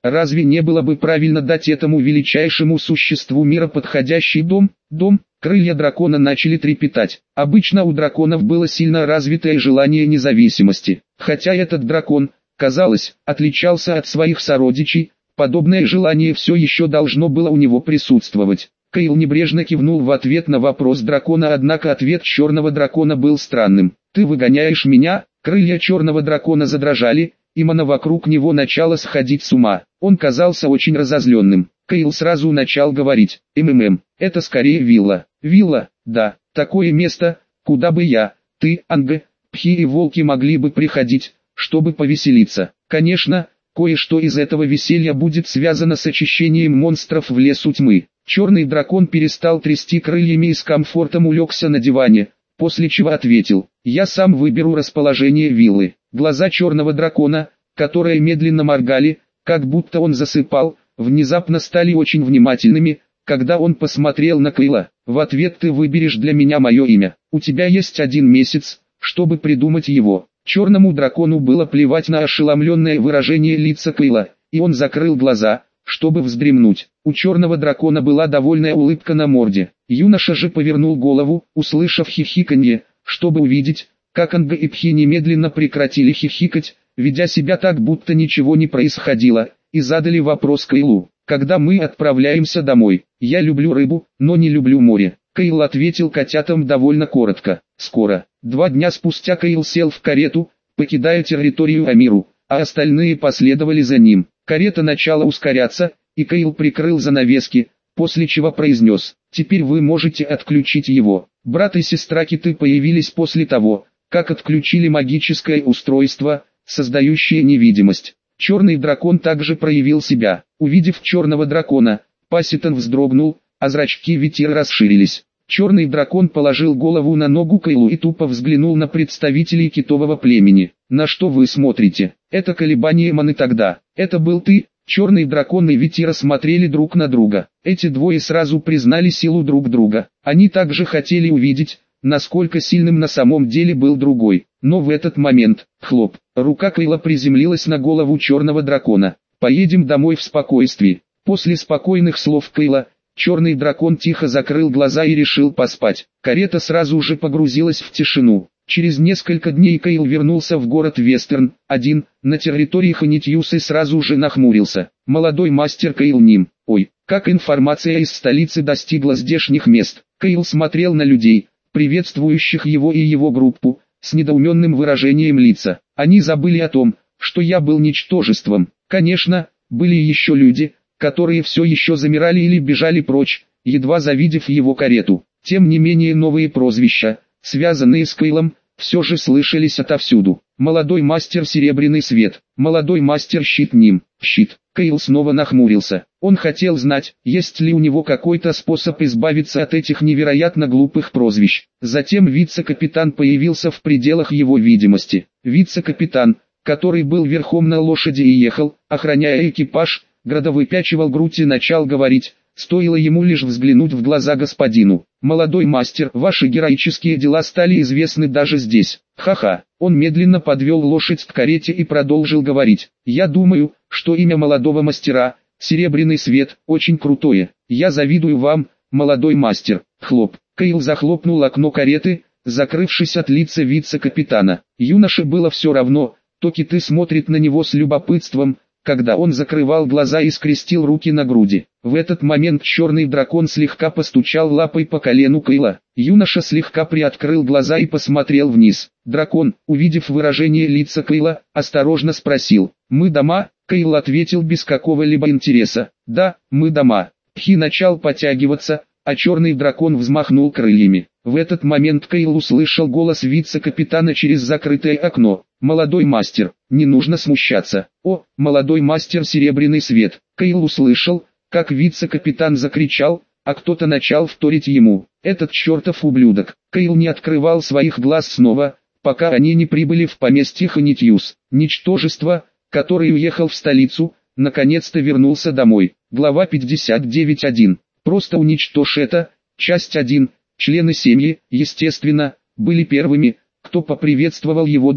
S1: Разве не было бы правильно дать этому величайшему существу мира подходящий дом? Дом? Крылья дракона начали трепетать. Обычно у драконов было сильно развитое желание независимости. Хотя этот дракон, казалось, отличался от своих сородичей, подобное желание все еще должно было у него присутствовать. Кайл небрежно кивнул в ответ на вопрос дракона, однако ответ черного дракона был странным. «Ты выгоняешь меня?» Крылья черного дракона задрожали, и мана вокруг него начала сходить с ума. Он казался очень разозленным. Кайл сразу начал говорить: «МММ, это скорее вилла». «Вилла, да, такое место, куда бы я, ты, Анга, Пхи и волки могли бы приходить, чтобы повеселиться. Конечно, кое-что из этого веселья будет связано с очищением монстров в лесу тьмы». Черный дракон перестал трясти крыльями и с комфортом улегся на диване, после чего ответил: «Я сам выберу расположение виллы». Глаза черного дракона, которые медленно моргали, как будто он засыпал, внезапно стали очень внимательными, когда он посмотрел на Кайла. «В ответ ты выберешь для меня мое имя. У тебя есть один месяц, чтобы придумать его». Черному дракону было плевать на ошеломленное выражение лица Кайла, и он закрыл глаза, чтобы вздремнуть. У черного дракона была довольная улыбка на морде. Юноша же повернул голову, услышав хихиканье, чтобы увидеть, как Анга и Пхи немедленно прекратили хихикать, ведя себя так, будто ничего не происходило, и задали вопрос Кайлу: «Когда мы отправляемся домой?» «Я люблю рыбу, но не люблю море». Кайл ответил котятам довольно коротко: «Скоро». Два дня спустя Кайл сел в карету, покидая территорию Амиру, а остальные последовали за ним. Карета начала ускоряться, и Кайл прикрыл занавески, после чего произнес: «Теперь вы можете отключить его». Брат и сестра Киты появились после того, как отключили магическое устройство, создающее невидимость. Черный дракон также проявил себя. Увидев черного дракона, Паситон вздрогнул, а зрачки Витира расширились. Черный дракон положил голову на ногу Кайлу и тупо взглянул на представителей китового племени. «На что вы смотрите? Это колебание маны тогда. Это был ты?» Черный дракон и Витира смотрели друг на друга. Эти двое сразу признали силу друг друга. Они также хотели увидеть, насколько сильным на самом деле был другой. Но в этот момент, хлоп, рука Кайла приземлилась на голову черного дракона. «Поедем домой в спокойствии». После спокойных слов Кайла, черный дракон тихо закрыл глаза и решил поспать. Карета сразу же погрузилась в тишину. Через несколько дней Кайл вернулся в город Вестерн, один, на территории Ханитьюс, и сразу же нахмурился. «Молодой мастер Кайл Ним, ой, как информация из столицы достигла здешних мест». Кайл смотрел на людей, приветствующих его и его группу, с недоуменным выражением лица. Они забыли о том, что я был ничтожеством. Конечно, были еще люди, которые все еще замирали или бежали прочь, едва завидев его карету. Тем не менее новые прозвища, связанные с Кайлом, все же слышались отовсюду. «Молодой мастер Серебряный Свет», «Молодой мастер Щит Ним», «Щит». Кайл снова нахмурился. Он хотел знать, есть ли у него какой-то способ избавиться от этих невероятно глупых прозвищ. Затем вице-капитан появился в пределах его видимости. Вице-капитан, который был верхом на лошади и ехал, охраняя экипаж, градовыпячивал грудь и начал говорить, стоило ему лишь взглянуть в глаза господину. «Молодой мастер, ваши героические дела стали известны даже здесь. Ха-ха». Он медленно подвел лошадь к карете и продолжил говорить. «Я думаю, что имя молодого мастера, Серебряный Свет, очень крутое. Я завидую вам, молодой мастер». Хлоп. Кайл захлопнул окно кареты, закрывшись от лица вице-капитана. Юноше было все равно, то Киты смотрит на него с любопытством, когда он закрывал глаза и скрестил руки на груди. В этот момент черный дракон слегка постучал лапой по колену Кайла. Юноша слегка приоткрыл глаза и посмотрел вниз. Дракон, увидев выражение лица Кайла, осторожно спросил: «Мы дома?» Кайл ответил без какого-либо интереса: «Да, мы дома». Пхи начал потягиваться, а черный дракон взмахнул крыльями. В этот момент Кайл услышал голос вице-капитана через закрытое окно. «Молодой мастер, не нужно смущаться». «О, молодой мастер Серебряный Свет». Кайл услышал, как вице-капитан закричал, а кто-то начал вторить ему: «Этот чертов ублюдок». Кайл не открывал своих глаз снова, пока они не прибыли в поместье Ханитьюс. Ничтожество, который уехал в столицу, наконец-то вернулся домой. Глава пятьдесят девять точка один. Просто уничтожь это. Часть один. Члены семьи, естественно, были первыми, кто поприветствовал его дома.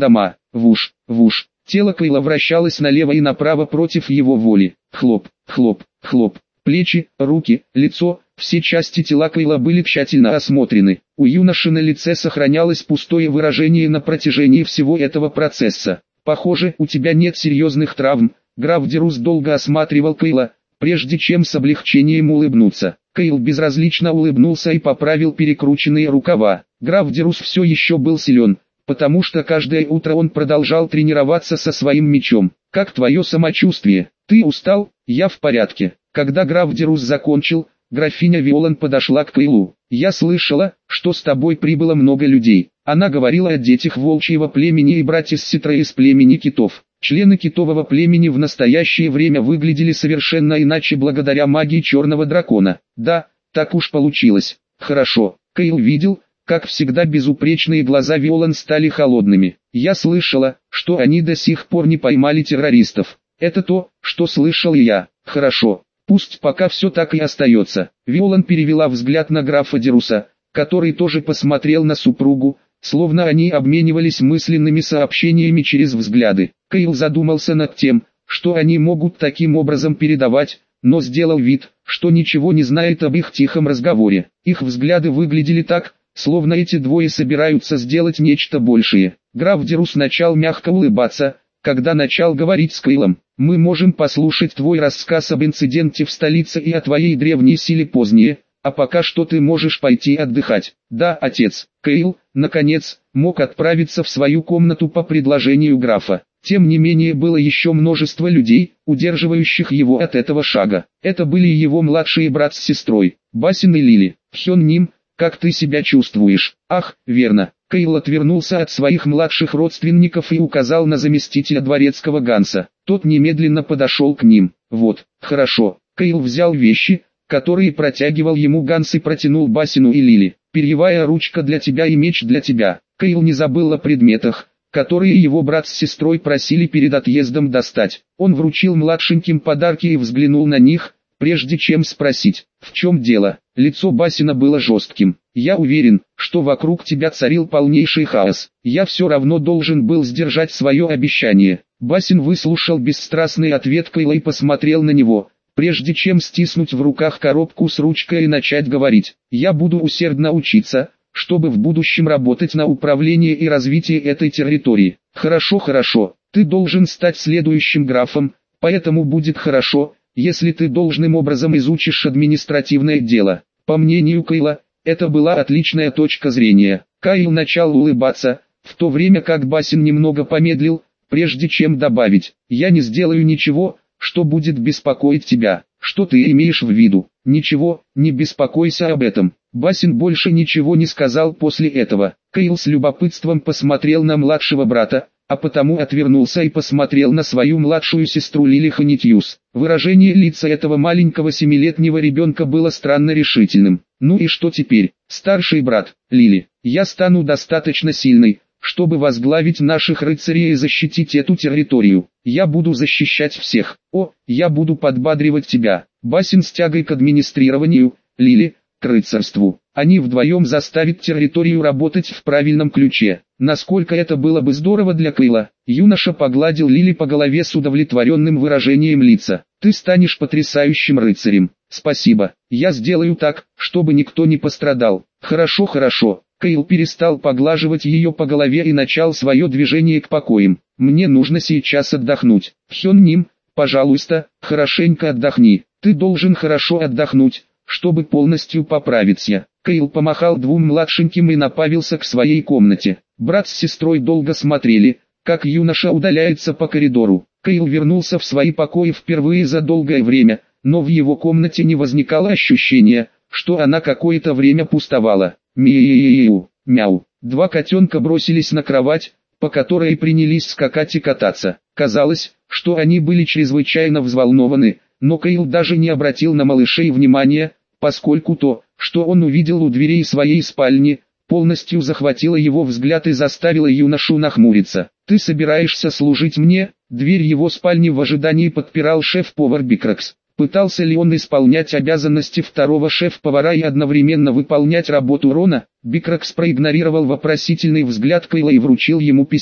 S1: вуш, вуш. Тело Кейла вращалось налево и направо против его воли. Хлоп, хлоп, хлоп. Плечи, руки, лицо, все части тела Кейла были тщательно осмотрены. У юноши на лице сохранялось пустое выражение на протяжении всего этого процесса. «Похоже, у тебя нет серьезных травм». Граф Дерус долго осматривал Кейла, прежде чем с облегчением улыбнуться. Кейл безразлично улыбнулся и поправил перекрученные рукава. Граф Дерус все еще был силен, потому что каждое утро он продолжал тренироваться со своим мечом. «Как твое самочувствие? Ты устал?» «Я в порядке». Когда граф Дерус закончил, графиня Виолан подошла к Кейлу. «Я слышала, что с тобой прибыло много людей». Она говорила о детях волчьего племени и брате с сестрой из племени китов. Члены китового племени в настоящее время выглядели совершенно иначе благодаря магии черного дракона. «Да, так уж получилось». «Хорошо». Кейл видел, как всегда безупречные глаза Виолан стали холодными. «Я слышала, что они до сих пор не поймали террористов». «Это то, что слышал и я». «Хорошо. Пусть пока все так и остается». Виолан перевела взгляд на графа Деруса, который тоже посмотрел на супругу, словно они обменивались мысленными сообщениями через взгляды. Кейл задумался над тем, что они могут таким образом передавать, но сделал вид, что ничего не знает об их тихом разговоре. Их взгляды выглядели так, словно эти двое собираются сделать нечто большее. Граф Дерус начал мягко улыбаться, когда начал говорить с Кейлом. «Мы можем послушать твой рассказ об инциденте в столице и о твоей древней силе позднее, а пока что ты можешь пойти отдыхать». «Да, отец». Кейл, наконец, мог отправиться в свою комнату по предложению графа. Тем не менее было еще множество людей, удерживающих его от этого шага. Это были его младший брат с сестрой, Басин и Лили. «Хён Ним, как ты себя чувствуешь?» «Ах, верно». Кейл отвернулся от своих младших родственников и указал на заместителя дворецкого Ганса. Тот немедленно подошел к ним. «Вот, хорошо». Кейл взял вещи, которые протягивал ему Ганс, и протянул Басину и Лили. «Перьевая ручка для тебя и меч для тебя». Кейл не забыл о предметах, которые его брат с сестрой просили перед отъездом достать. Он вручил младшеньким подарки и взглянул на них, прежде чем спросить: «В чем дело?» Лицо Басина было жестким. «Я уверен, что вокруг тебя царил полнейший хаос. Я все равно должен был сдержать свое обещание». Басин выслушал бесстрастный ответ Кейла и посмотрел на него, прежде чем стиснуть в руках коробку с ручкой и начать говорить: «Я буду усердно учиться, чтобы в будущем работать на управление и развитие этой территории». «Хорошо, хорошо, ты должен стать следующим графом, поэтому будет хорошо, если ты должным образом изучишь административное дело». По мнению Кейла, это была отличная точка зрения. Кайл начал улыбаться, в то время как Басин немного помедлил, прежде чем добавить: «Я не сделаю ничего, что будет беспокоить тебя». «Что ты имеешь в виду?» «Ничего, не беспокойся об этом». Басин больше ничего не сказал после этого. Кейл с любопытством посмотрел на младшего брата, а потому отвернулся и посмотрел на свою младшую сестру Лили Ханитьюс. Выражение лица этого маленького семилетнего ребенка было странно решительным. «Ну и что теперь, старший брат, Лили? Я стану достаточно сильной, чтобы возглавить наших рыцарей и защитить эту территорию. Я буду защищать всех. О, я буду подбадривать тебя». Басин с тягой к администрированию, Лили к рыцарству. Они вдвоем заставят территорию работать в правильном ключе. Насколько это было бы здорово для Кейла. Юноша погладил Лили по голове с удовлетворенным выражением лица. «Ты станешь потрясающим рыцарем». «Спасибо, я сделаю так, чтобы никто не пострадал». «Хорошо, хорошо». Кейл перестал поглаживать ее по голове и начал свое движение к покоям. «Мне нужно сейчас отдохнуть. Хён Ним, пожалуйста, хорошенько отдохни. Ты должен хорошо отдохнуть, чтобы полностью поправиться». Кейл помахал двум младшеньким и направился к своей комнате. Брат с сестрой долго смотрели, как юноша удаляется по коридору. Кейл вернулся в свои покои впервые за долгое время, но в его комнате не возникало ощущения, что она какое-то время пустовала. Мяу, мяу. Два котенка бросились на кровать, по которой принялись скакать и кататься. Казалось, что они были чрезвычайно взволнованы, но Кейл даже не обратил на малышей внимания, поскольку то, что он увидел у дверей своей спальни, полностью захватило его взгляд и заставило юношу нахмуриться. «Ты собираешься служить мне?» Дверь его спальни в ожидании подпирал шеф-повар Бикракс. Пытался ли он исполнять обязанности второго шеф-повара и одновременно выполнять работу Рона? Бикракс проигнорировал вопросительный взгляд Кейла и вручил ему письмо.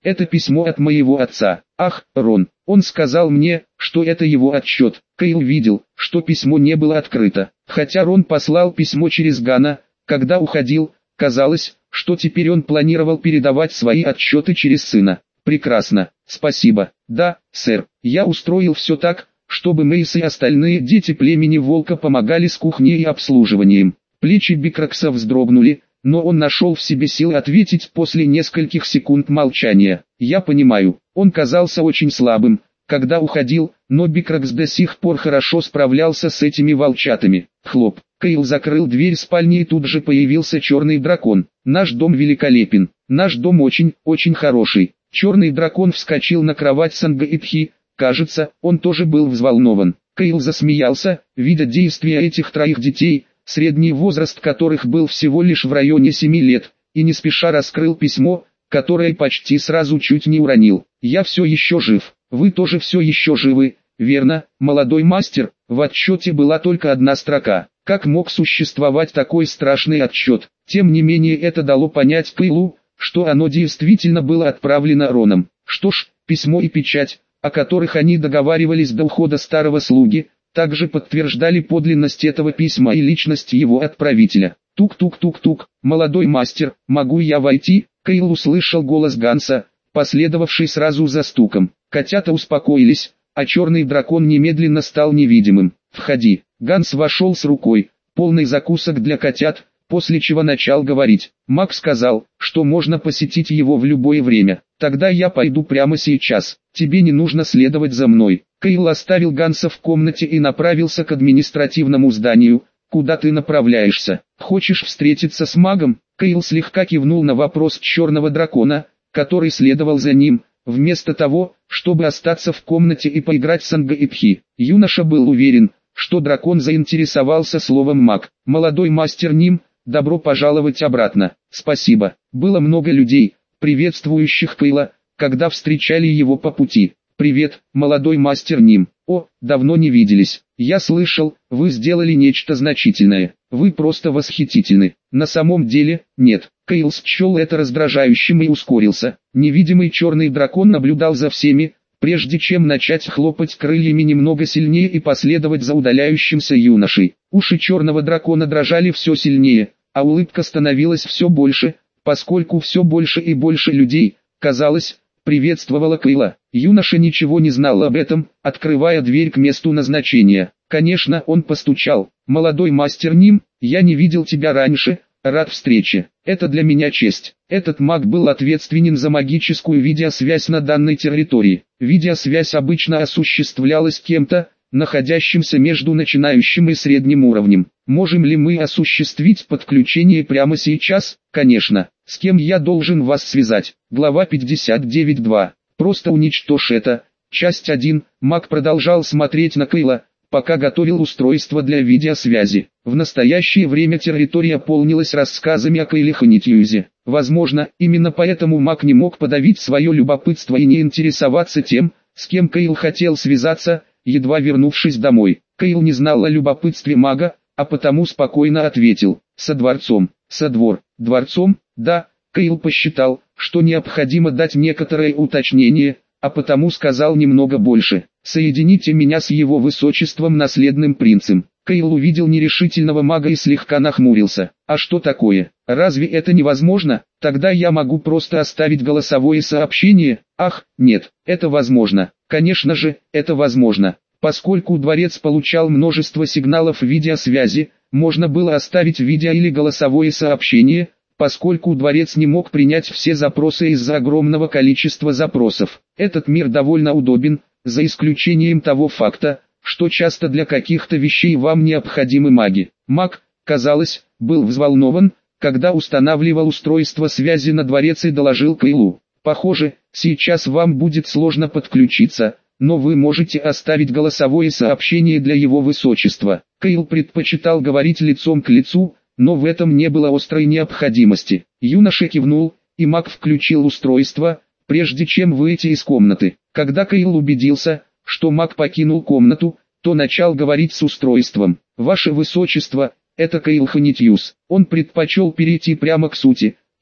S1: Это письмо от моего отца. Ах, Рон, он сказал мне, что это его отчет. Кейл видел, что письмо не было открыто. Хотя Рон послал письмо через Гана, когда уходил, казалось, что теперь он планировал передавать свои отчеты через сына. Прекрасно, спасибо. Да, сэр, я устроил все так, чтобы Мейс и остальные дети племени Волка помогали с кухней и обслуживанием. Плечи Бикракса вздрогнули, но он нашел в себе силы ответить после нескольких секунд молчания. Я понимаю, он казался очень слабым, когда уходил, но Бикракс до сих пор хорошо справлялся с этими волчатами. Хлоп. Кейл закрыл дверь спальни и тут же появился черный дракон. Наш дом великолепен. Наш дом очень, очень хороший. Черный дракон вскочил на кровать Санга-Ипхи. Кажется, он тоже был взволнован. Кейл засмеялся, видя действия этих троих детей, средний возраст которых был всего лишь в районе семи лет, и не спеша раскрыл письмо, которое почти сразу чуть не уронил. «Я все еще жив. Вы тоже все еще живы, верно, молодой мастер?» В отчете была только одна строка. Как мог существовать такой страшный отчет? Тем не менее это дало понять Кейлу, что оно действительно было отправлено Роном. Что ж, письмо и печать, о которых они договаривались до ухода старого слуги, также подтверждали подлинность этого письма и личность его отправителя. Тук-тук-тук-тук, молодой мастер, могу я войти? Кейл услышал голос Ганса, последовавший сразу за стуком. Котята успокоились, а черный дракон немедленно стал невидимым. «Входи». Ганс вошел с рукой, полной закусок для котят, после чего начал говорить. Маг сказал, что можно посетить его в любое время. «Тогда я пойду прямо сейчас. Тебе не нужно следовать за мной». Кейл оставил Ганса в комнате и направился к административному зданию. «Куда ты направляешься? Хочешь встретиться с магом?» Кейл слегка кивнул на вопрос черного дракона, который следовал за ним, вместо того, чтобы остаться в комнате и поиграть с Санга-Ипхи. Юноша был уверен, что дракон заинтересовался словом «маг». «Молодой мастер Ним, добро пожаловать обратно». «Спасибо». Было много людей, приветствующих Кейла, когда встречали его по пути. «Привет, молодой мастер Ним. О, давно не виделись. Я слышал, вы сделали нечто значительное. Вы просто восхитительны». На самом деле, нет. Кейл счел это раздражающим и ускорился. Невидимый черный дракон наблюдал за всеми, прежде чем начать хлопать крыльями немного сильнее и последовать за удаляющимся юношей. Уши черного дракона дрожали все сильнее, а улыбка становилась все больше, поскольку все больше и больше людей, казалось, приветствовала Кейла. Юноша ничего не знал об этом, открывая дверь к месту назначения. Конечно, он постучал. «Молодой мастер Ним, я не видел тебя раньше, рад встрече. Это для меня честь». Этот маг был ответственен за магическую видеосвязь на данной территории. Видеосвязь обычно осуществлялась кем-то, находящимся между начинающим и средним уровнем. Можем ли мы осуществить подключение прямо сейчас? Конечно. С кем я должен вас связать? Глава пятьдесят девять точка два. Просто уничтожь это. Часть один. Маг продолжал смотреть на Кейла, пока готовил устройство для видеосвязи. В настоящее время территория полнилась рассказами о Кейле Ханитьюзе. Возможно, именно поэтому маг не мог подавить свое любопытство и не интересоваться тем, с кем Кейл хотел связаться, едва вернувшись домой. Кейл не знал о любопытстве мага, а потому спокойно ответил: «Со дворцом». «Со двор, дворцом?» «Да». Кейл посчитал, что необходимо дать некоторое уточнение, а потому сказал немного больше. «Соедините меня с его высочеством наследным принцем». Кейл увидел нерешительного мага и слегка нахмурился. «А что такое? Разве это невозможно? Тогда я могу просто оставить голосовое сообщение». «Ах, нет, это возможно». «Конечно же, это возможно». Поскольку дворец получал множество сигналов видеосвязи, можно было оставить видео или голосовое сообщение, поскольку дворец не мог принять все запросы из-за огромного количества запросов. Этот мир довольно удобен, за исключением того факта, что часто для каких-то вещей вам необходимы маги. Маг, казалось, был взволнован, когда устанавливал устройство связи на дворец и доложил Кейлу: «Похоже, сейчас вам будет сложно подключиться, но вы можете оставить голосовое сообщение для его высочества». Кейл предпочитал говорить лицом к лицу, но в этом не было острой необходимости. Юноша кивнул, и маг включил устройство, прежде чем выйти из комнаты. Когда Кейл убедился, что маг покинул комнату, то начал говорить с устройством. «Ваше высочество, это Кейл Ханитьюз». Он предпочел перейти прямо к сути,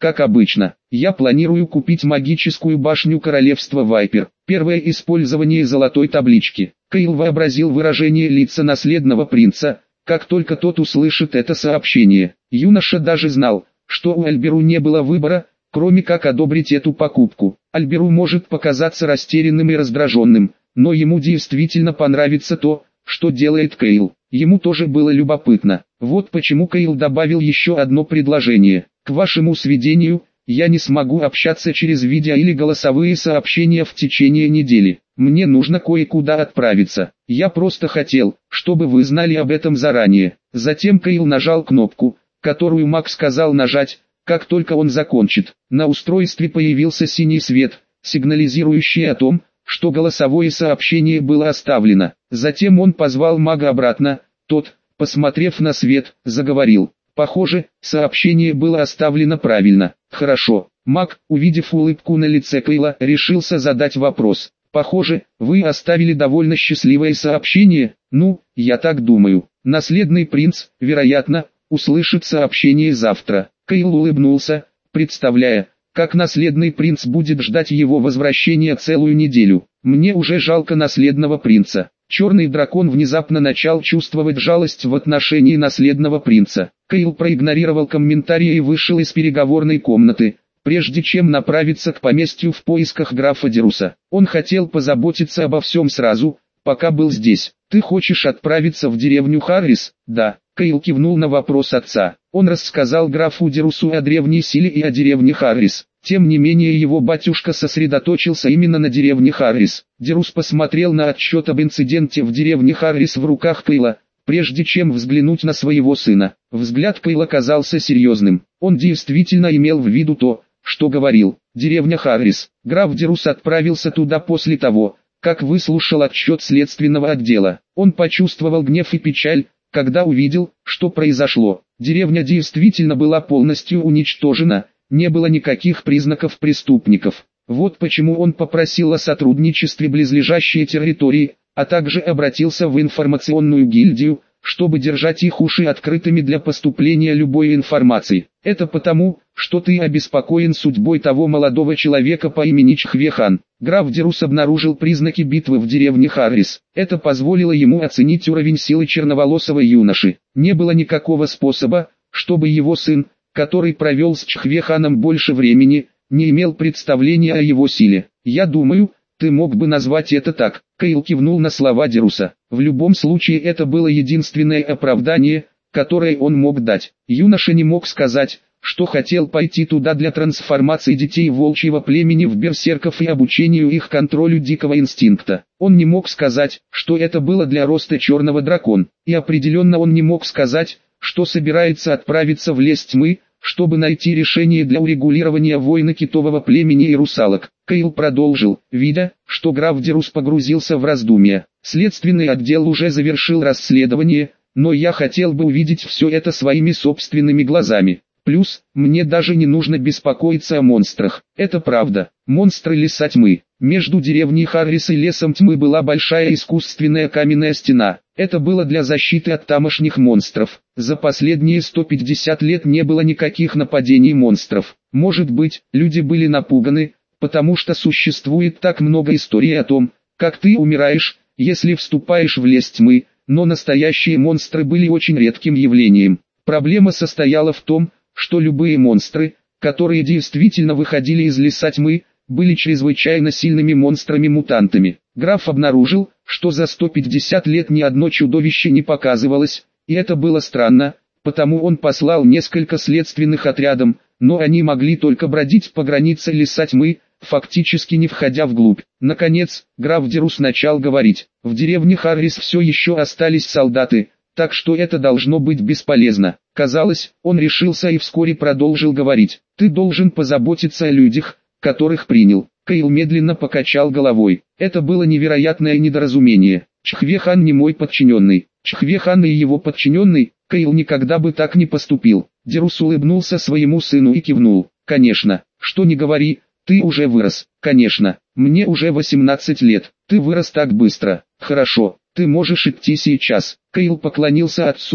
S1: как обычно. Я планирую купить магическую башню королевства Вайпер. Первое использование золотой таблички. Кайл вообразил выражение лица наследного принца, как только тот услышит это сообщение. Юноша даже знал, что у Альберу не было выбора, кроме как одобрить эту покупку. Альберу может показаться растерянным и раздраженным, но ему действительно понравится то, что делает Кайл. Ему тоже было любопытно. Вот почему Кайл добавил еще одно предложение. К вашему сведению, я не смогу общаться через видео или голосовые сообщения в течение недели. Мне нужно кое-куда отправиться. Я просто хотел, чтобы вы знали об этом заранее. Затем Кайл нажал кнопку, которую Мак сказал нажать, как только он закончит. На устройстве появился синий свет, сигнализирующий о том, что голосовое сообщение было оставлено. Затем он позвал Мага обратно. Тот, посмотрев на свет, заговорил. Похоже, сообщение было оставлено правильно. Хорошо. Маг, увидев улыбку на лице Кайла, решился задать вопрос. Похоже, вы оставили довольно счастливое сообщение. Ну, я так думаю. Наследный принц, вероятно, услышит сообщение завтра. Кайл улыбнулся, представляя, как наследный принц будет ждать его возвращения целую неделю. Мне уже жалко наследного принца. Черный дракон внезапно начал чувствовать жалость в отношении наследного принца. Кайл проигнорировал комментарии и вышел из переговорной комнаты, прежде чем направиться к поместью в поисках графа Деруса. Он хотел позаботиться обо всем сразу, пока был здесь. «Ты хочешь отправиться в деревню Харрис?» «Да». Кайл кивнул на вопрос отца. Он рассказал графу Дерусу о древней силе и о деревне Харрис. Тем не менее его батюшка сосредоточился именно на деревне Харрис. Дерус посмотрел на отчет об инциденте в деревне Харрис в руках Кайла, прежде чем взглянуть на своего сына. Взгляд Кайла казался серьезным. Он действительно имел в виду то, что говорил. Деревня Харрис. Граф Дерус отправился туда после того, как выслушал отчет следственного отдела. Он почувствовал гнев и печаль, когда увидел, что произошло. Деревня действительно была полностью уничтожена, не было никаких признаков преступников. Вот почему он попросил о сотрудничестве близлежащие территории, а также обратился в информационную гильдию, чтобы держать их уши открытыми для поступления любой информации. Это потому, что ты обеспокоен судьбой того молодого человека по имени Чхвехан. Граф Дерус обнаружил признаки битвы в деревне Харрис. Это позволило ему оценить уровень силы черноволосого юноши. Не было никакого способа, чтобы его сын, который провел с Чхвеханом больше времени, не имел представления о его силе. Я думаю, ты мог бы назвать это так. Кайл кивнул на слова Деруса. В любом случае это было единственное оправдание, которое он мог дать. Юноша не мог сказать, что хотел пойти туда для трансформации детей волчьего племени в берсерков и обучению их контролю дикого инстинкта. Он не мог сказать, что это было для роста черного дракона. И определенно он не мог сказать, что собирается отправиться в лес тьмы, чтобы найти решение для урегулирования войны китового племени и русалок. Кайл продолжил, видя, что граф Дерус погрузился в раздумья. Следственный отдел уже завершил расследование, но я хотел бы увидеть все это своими собственными глазами. Плюс, мне даже не нужно беспокоиться о монстрах. Это правда. Монстры леса тьмы. Между деревней Харрис и лесом тьмы была большая искусственная каменная стена. Это было для защиты от тамошних монстров. За последние сто пятьдесят лет не было никаких нападений монстров. Может быть, люди были напуганы, потому что существует так много историй о том, как ты умираешь, если вступаешь в лес тьмы, но настоящие монстры были очень редким явлением. Проблема состояла в том, что любые монстры, которые действительно выходили из леса тьмы, были чрезвычайно сильными монстрами-мутантами. Граф обнаружил, что за сто пятьдесят лет ни одно чудовище не показывалось, и это было странно, потому он послал несколько следственных отрядов, но они могли только бродить по границе леса тьмы, фактически не входя вглубь. Наконец, граф Дерус начал говорить, в деревне Харрис все еще остались солдаты, так что это должно быть бесполезно. Казалось, он решился и вскоре продолжил говорить. Ты должен позаботиться о людях, которых принял. Кайл медленно покачал головой. Это было невероятное недоразумение. Чхвехан не мой подчиненный. Чхвехан и его подчиненный, Кайл никогда бы так не поступил. Дерус улыбнулся своему сыну и кивнул. Конечно, что ни говори, ты уже вырос. Конечно, мне уже восемнадцать лет. Ты вырос так быстро. Хорошо, ты можешь идти сейчас. Кайл поклонился отцу,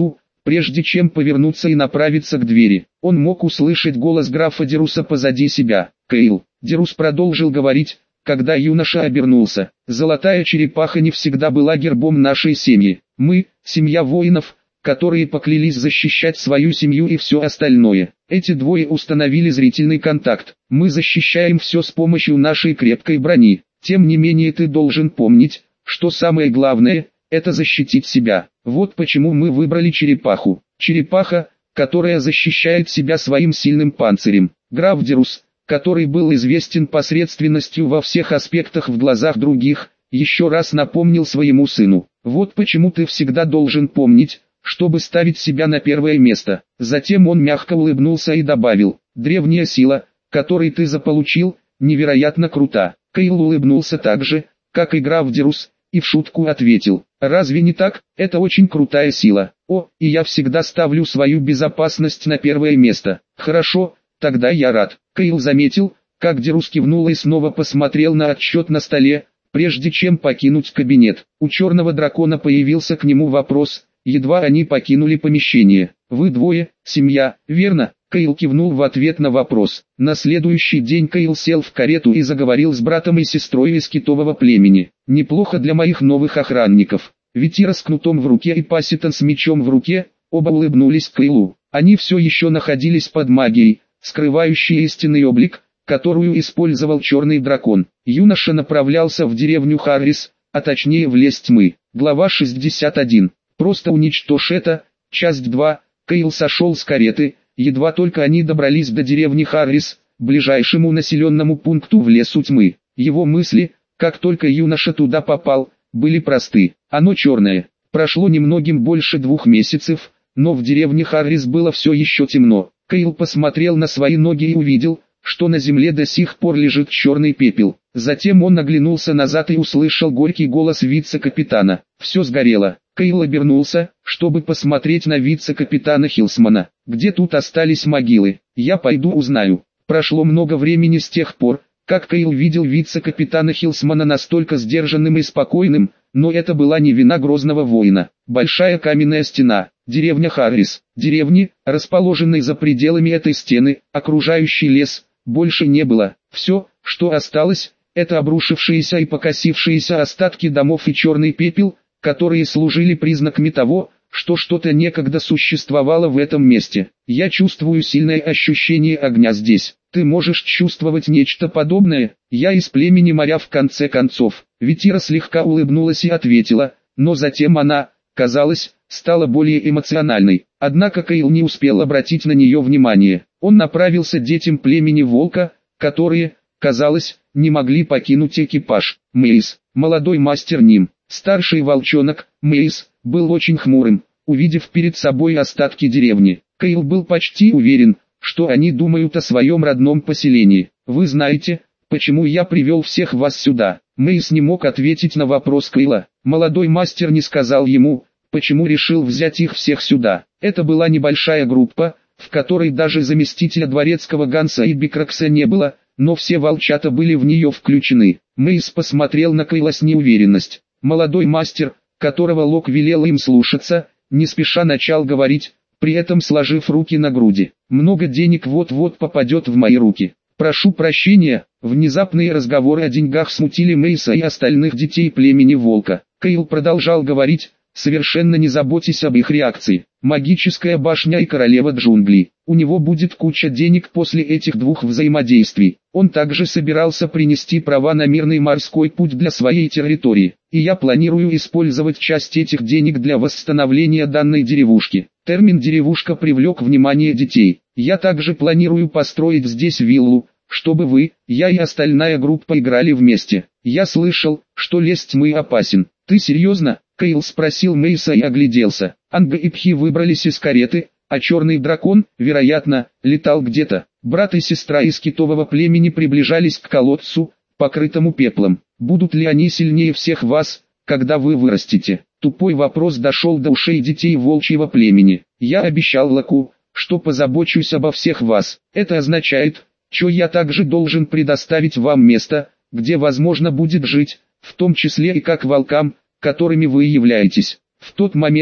S1: прежде чем повернуться и направиться к двери. Он мог услышать голос графа Деруса позади себя. «Кейл». Дерус продолжил говорить, когда юноша обернулся. «Золотая черепаха не всегда была гербом нашей семьи. Мы – семья воинов, которые поклялись защищать свою семью и все остальное. Эти двое установили зрительный контакт. Мы защищаем все с помощью нашей крепкой брони. Тем не менее ты должен помнить, что самое главное – это защитить себя. Вот почему мы выбрали черепаху. Черепаха, которая защищает себя своим сильным панцирем. Граф Дерус, который был известен посредственностью во всех аспектах в глазах других, еще раз напомнил своему сыну. Вот почему ты всегда должен помнить, чтобы ставить себя на первое место. Затем он мягко улыбнулся и добавил: древняя сила, которой ты заполучил, невероятно крута. Кейл улыбнулся так же, как и граф Дерус, и в шутку ответил: разве не так? Это очень крутая сила. О, и я всегда ставлю свою безопасность на первое место. Хорошо, тогда я рад. Кейл заметил, как Дерус кивнул и снова посмотрел на отчет на столе, прежде чем покинуть кабинет. У черного дракона появился к нему вопрос. Едва они покинули помещение. «Вы двое, семья, верно?» Кейл кивнул в ответ на вопрос. На следующий день Кейл сел в карету и заговорил с братом и сестрой из китового племени. «Неплохо для моих новых охранников». Витира с кнутом в руке и Пасситон с мечом в руке, оба улыбнулись Кейлу. Они все еще находились под магией, скрывающей истинный облик, которую использовал черный дракон. Юноша направлялся в деревню Харрис, а точнее в лес тьмы. Глава шестьдесят один. Просто уничтожь это. Часть два. Кейл сошел с кареты, едва только они добрались до деревни Харрис, ближайшему населенному пункту в лесу тьмы. Его мысли, как только юноша туда попал, были просты. Оно черное. Прошло немногим больше двух месяцев, но в деревне Харрис было все еще темно. Кейл посмотрел на свои ноги и увидел, что на земле до сих пор лежит черный пепел. Затем он оглянулся назад и услышал горький голос вице-капитана. Все сгорело. Кейл обернулся, чтобы посмотреть на вице-капитана Хилсмана. Где тут остались могилы? Я пойду узнаю. Прошло много времени с тех пор, как Кейл видел вице-капитана Хилсмана настолько сдержанным и спокойным, но это была не вина грозного воина. Большая каменная стена, деревня Харрис, деревни, расположенной за пределами этой стены, окружающий лес, больше не было. Все, что осталось, это обрушившиеся и покосившиеся остатки домов и черный пепел, которые служили признаками того, что что-то некогда существовало в этом месте. Я чувствую сильное ощущение огня здесь. Ты можешь чувствовать нечто подобное? Я из племени моря в конце концов. Витира слегка улыбнулась и ответила, но затем она, казалось, стала более эмоциональной. Однако Кейл не успел обратить на нее внимание. Он направился к детям племени Волка, которые, казалось, не могли покинуть экипаж. Мейс, молодой мастер Ним, старший волчонок, Мейс, был очень хмурым, увидев перед собой остатки деревни. Кейл был почти уверен, что они думают о своем родном поселении. «Вы знаете, почему я привел всех вас сюда?» Мейс не мог ответить на вопрос Кейла. Молодой мастер не сказал ему, почему решил взять их всех сюда. Это была небольшая группа, в которой даже заместителя дворецкого Ганса и Бикракса не было, но все волчата были в нее включены. Мейс посмотрел на Кейла с неуверенностью. Молодой мастер, которого Лок велел им слушаться, не спеша начал говорить, при этом сложив руки на груди. «Много денег вот-вот попадет в мои руки. Прошу прощения». Внезапные разговоры о деньгах смутили Мейса и остальных детей племени Волка. Кейл продолжал говорить, совершенно не заботясь об их реакции. «Магическая башня и королева джунглей. У него будет куча денег после этих двух взаимодействий. Он также собирался принести права на мирный морской путь для своей территории. И я планирую использовать часть этих денег для восстановления данной деревушки». Термин «деревушка» привлек внимание детей. «Я также планирую построить здесь виллу, чтобы вы, я и остальная группа играли вместе. Я слышал, что лес тьмы опасен». «Ты серьезно?» Кейл спросил Мейса и огляделся. Анга и Пхи выбрались из кареты, а черный дракон, вероятно, летал где-то. Брат и сестра из китового племени приближались к колодцу, покрытому пеплом. «Будут ли они сильнее всех вас, когда вы вырастете?» Тупой вопрос дошел до ушей детей волчьего племени. «Я обещал Лаку, что позабочусь обо всех вас. Это означает, что я также должен предоставить вам место, где возможно будет жить, в том числе и как волкам, которыми вы являетесь». В тот момент,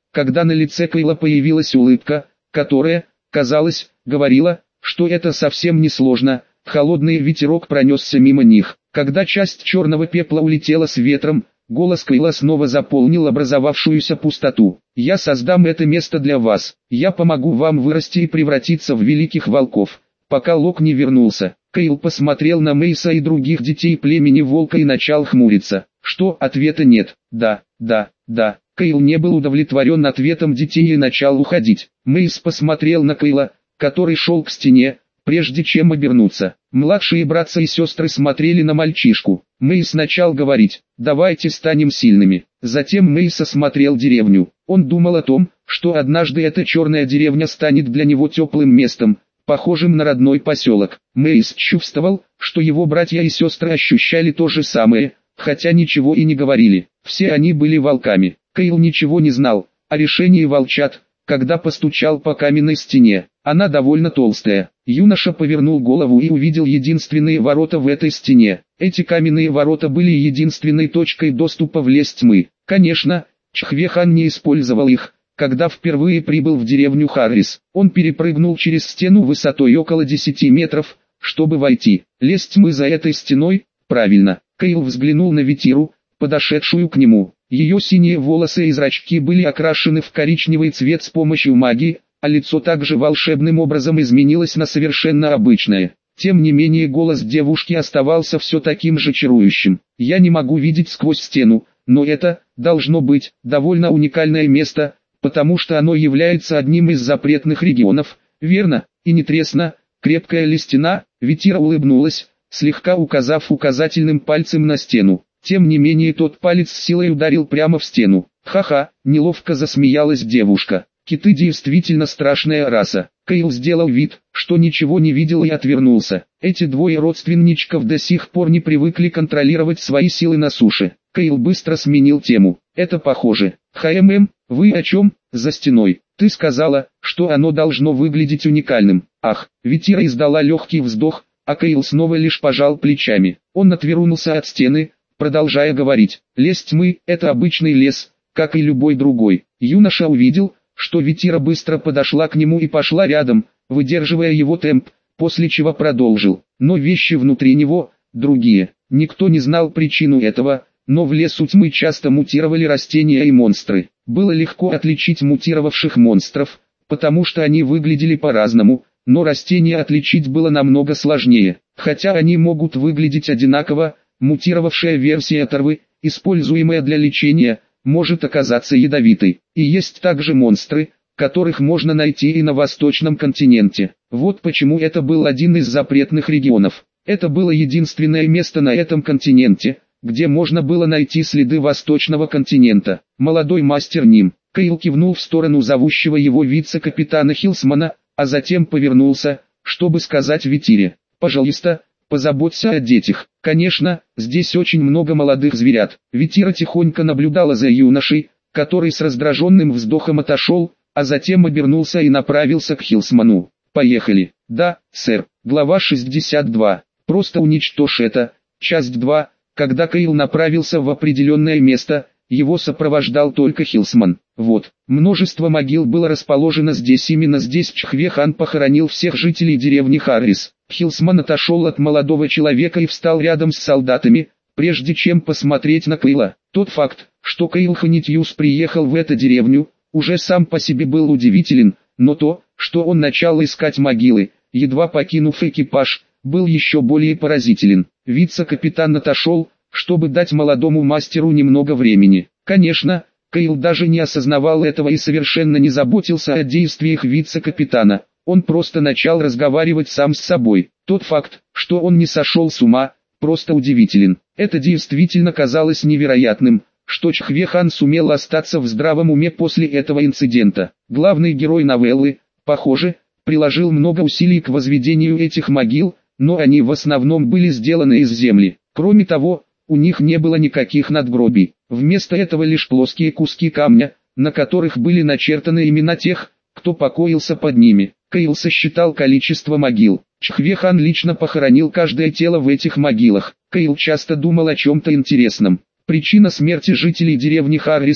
S1: когда на лице Кайла появилась улыбка, которая, казалось, говорила, что это совсем не сложно. Холодный ветерок пронесся мимо них. Когда часть черного пепла улетела с ветром, голос Кайла снова заполнил образовавшуюся пустоту. «Я создам это место для вас. Я помогу вам вырасти и превратиться в великих волков, пока Лок не вернулся». Кайл посмотрел на Мейса и других детей племени Волка и начал хмуриться. Что? Ответа нет. Да, да, да. Кайл не был удовлетворен ответом детей и начал уходить. Мейс посмотрел на Кайла, который шел к стене, прежде чем обернуться. Младшие братцы и сестры смотрели на мальчишку. Мейс начал говорить: «Давайте станем сильными». Затем Мейс осмотрел деревню. Он думал о том, что однажды эта черная деревня станет для него теплым местом, похожим на родной поселок. Мейс чувствовал, что его братья и сестры ощущали то же самое, хотя ничего и не говорили. Все они были волками. Кайл ничего не знал о решении волчат, когда постучал по каменной стене. Она довольно толстая. Юноша повернул голову и увидел единственные ворота в этой стене. Эти каменные ворота были единственной точкой доступа в лес тьмы. Конечно, Чхвехан не использовал их, когда впервые прибыл в деревню Харрис. Он перепрыгнул через стену высотой около десяти метров, чтобы войти. Лес тьмы за этой стеной? Правильно. Кайл взглянул на Ветиру, подошедшую к нему. Ее синие волосы и зрачки были окрашены в коричневый цвет с помощью магии, а лицо также волшебным образом изменилось на совершенно обычное. Тем не менее голос девушки оставался все таким же чарующим. «Я не могу видеть сквозь стену, но это, должно быть, довольно уникальное место, потому что оно является одним из запретных регионов, верно? И не тресно, крепкая ли стена?» Ветира улыбнулась, слегка указав указательным пальцем на стену. Тем не менее тот палец с силой ударил прямо в стену. «Ха-ха», неловко засмеялась девушка. «Киты действительно страшная раса». Кайл сделал вид, что ничего не видел и отвернулся. Эти двое родственничков до сих пор не привыкли контролировать свои силы на суше. Кайл быстро сменил тему. «Это похоже. ХММ, вы о чем? За стеной. Ты сказала, что оно должно выглядеть уникальным». «Ах», Ветира издала легкий вздох, а Кайл снова лишь пожал плечами. Он отвернулся от стены, продолжая говорить: «Лес тьмы – это обычный лес, как и любой другой». Юноша увидел, что Ветира быстро подошла к нему и пошла рядом, выдерживая его темп, после чего продолжил. Но вещи внутри него, другие. Никто не знал причину этого, но в лесу тьмы часто мутировали растения и монстры. Было легко отличить мутировавших монстров, потому что они выглядели по-разному, но растения отличить было намного сложнее. Хотя они могут выглядеть одинаково, мутировавшая версия оторвы, используемая для лечения, может оказаться ядовитой. И есть также монстры, которых можно найти и на восточном континенте. Вот почему это был один из запретных регионов. Это было единственное место на этом континенте, где можно было найти следы восточного континента. Молодой мастер Ним. Кайл кивнул в сторону зовущего его вице-капитана Хилсмана, а затем повернулся, чтобы сказать Ветире: «Пожалуйста, позаботься о детях». Конечно, здесь очень много молодых зверят. Ветира тихонько наблюдала за юношей, который с раздраженным вздохом отошел, а затем обернулся и направился к Хилсману. «Поехали». «Да, сэр». Глава шестьдесят два. «Просто уничтожь это». Часть два. Когда Кайл направился в определенное место, его сопровождал только Хилсман. Вот, множество могил было расположено здесь. Именно здесь Чхвехан похоронил всех жителей деревни Харрис. Хилсман отошел от молодого человека и встал рядом с солдатами, прежде чем посмотреть на Кайла. Тот факт, что Кайл Ханитьюс приехал в эту деревню, уже сам по себе был удивителен, но то, что он начал искать могилы, едва покинув экипаж, был еще более поразителен. Вице-капитан отошел, чтобы дать молодому мастеру немного времени. Конечно, Кайл даже не осознавал этого и совершенно не заботился о действиях вице-капитана. Он просто начал разговаривать сам с собой. Тот факт, что он не сошел с ума, просто удивителен. Это действительно казалось невероятным, что Чхвехан сумел остаться в здравом уме после этого инцидента. Главный герой новеллы, похоже, приложил много усилий к возведению этих могил, но они в основном были сделаны из земли. Кроме того, у них не было никаких надгробий. Вместо этого лишь плоские куски камня, на которых были начертаны имена тех, кто покоился под ними. Кайл сосчитал количество могил. Чхвехан лично похоронил каждое тело в этих могилах. Кайл часто думал о чем-то интересном. Причина смерти жителей деревни Харрис,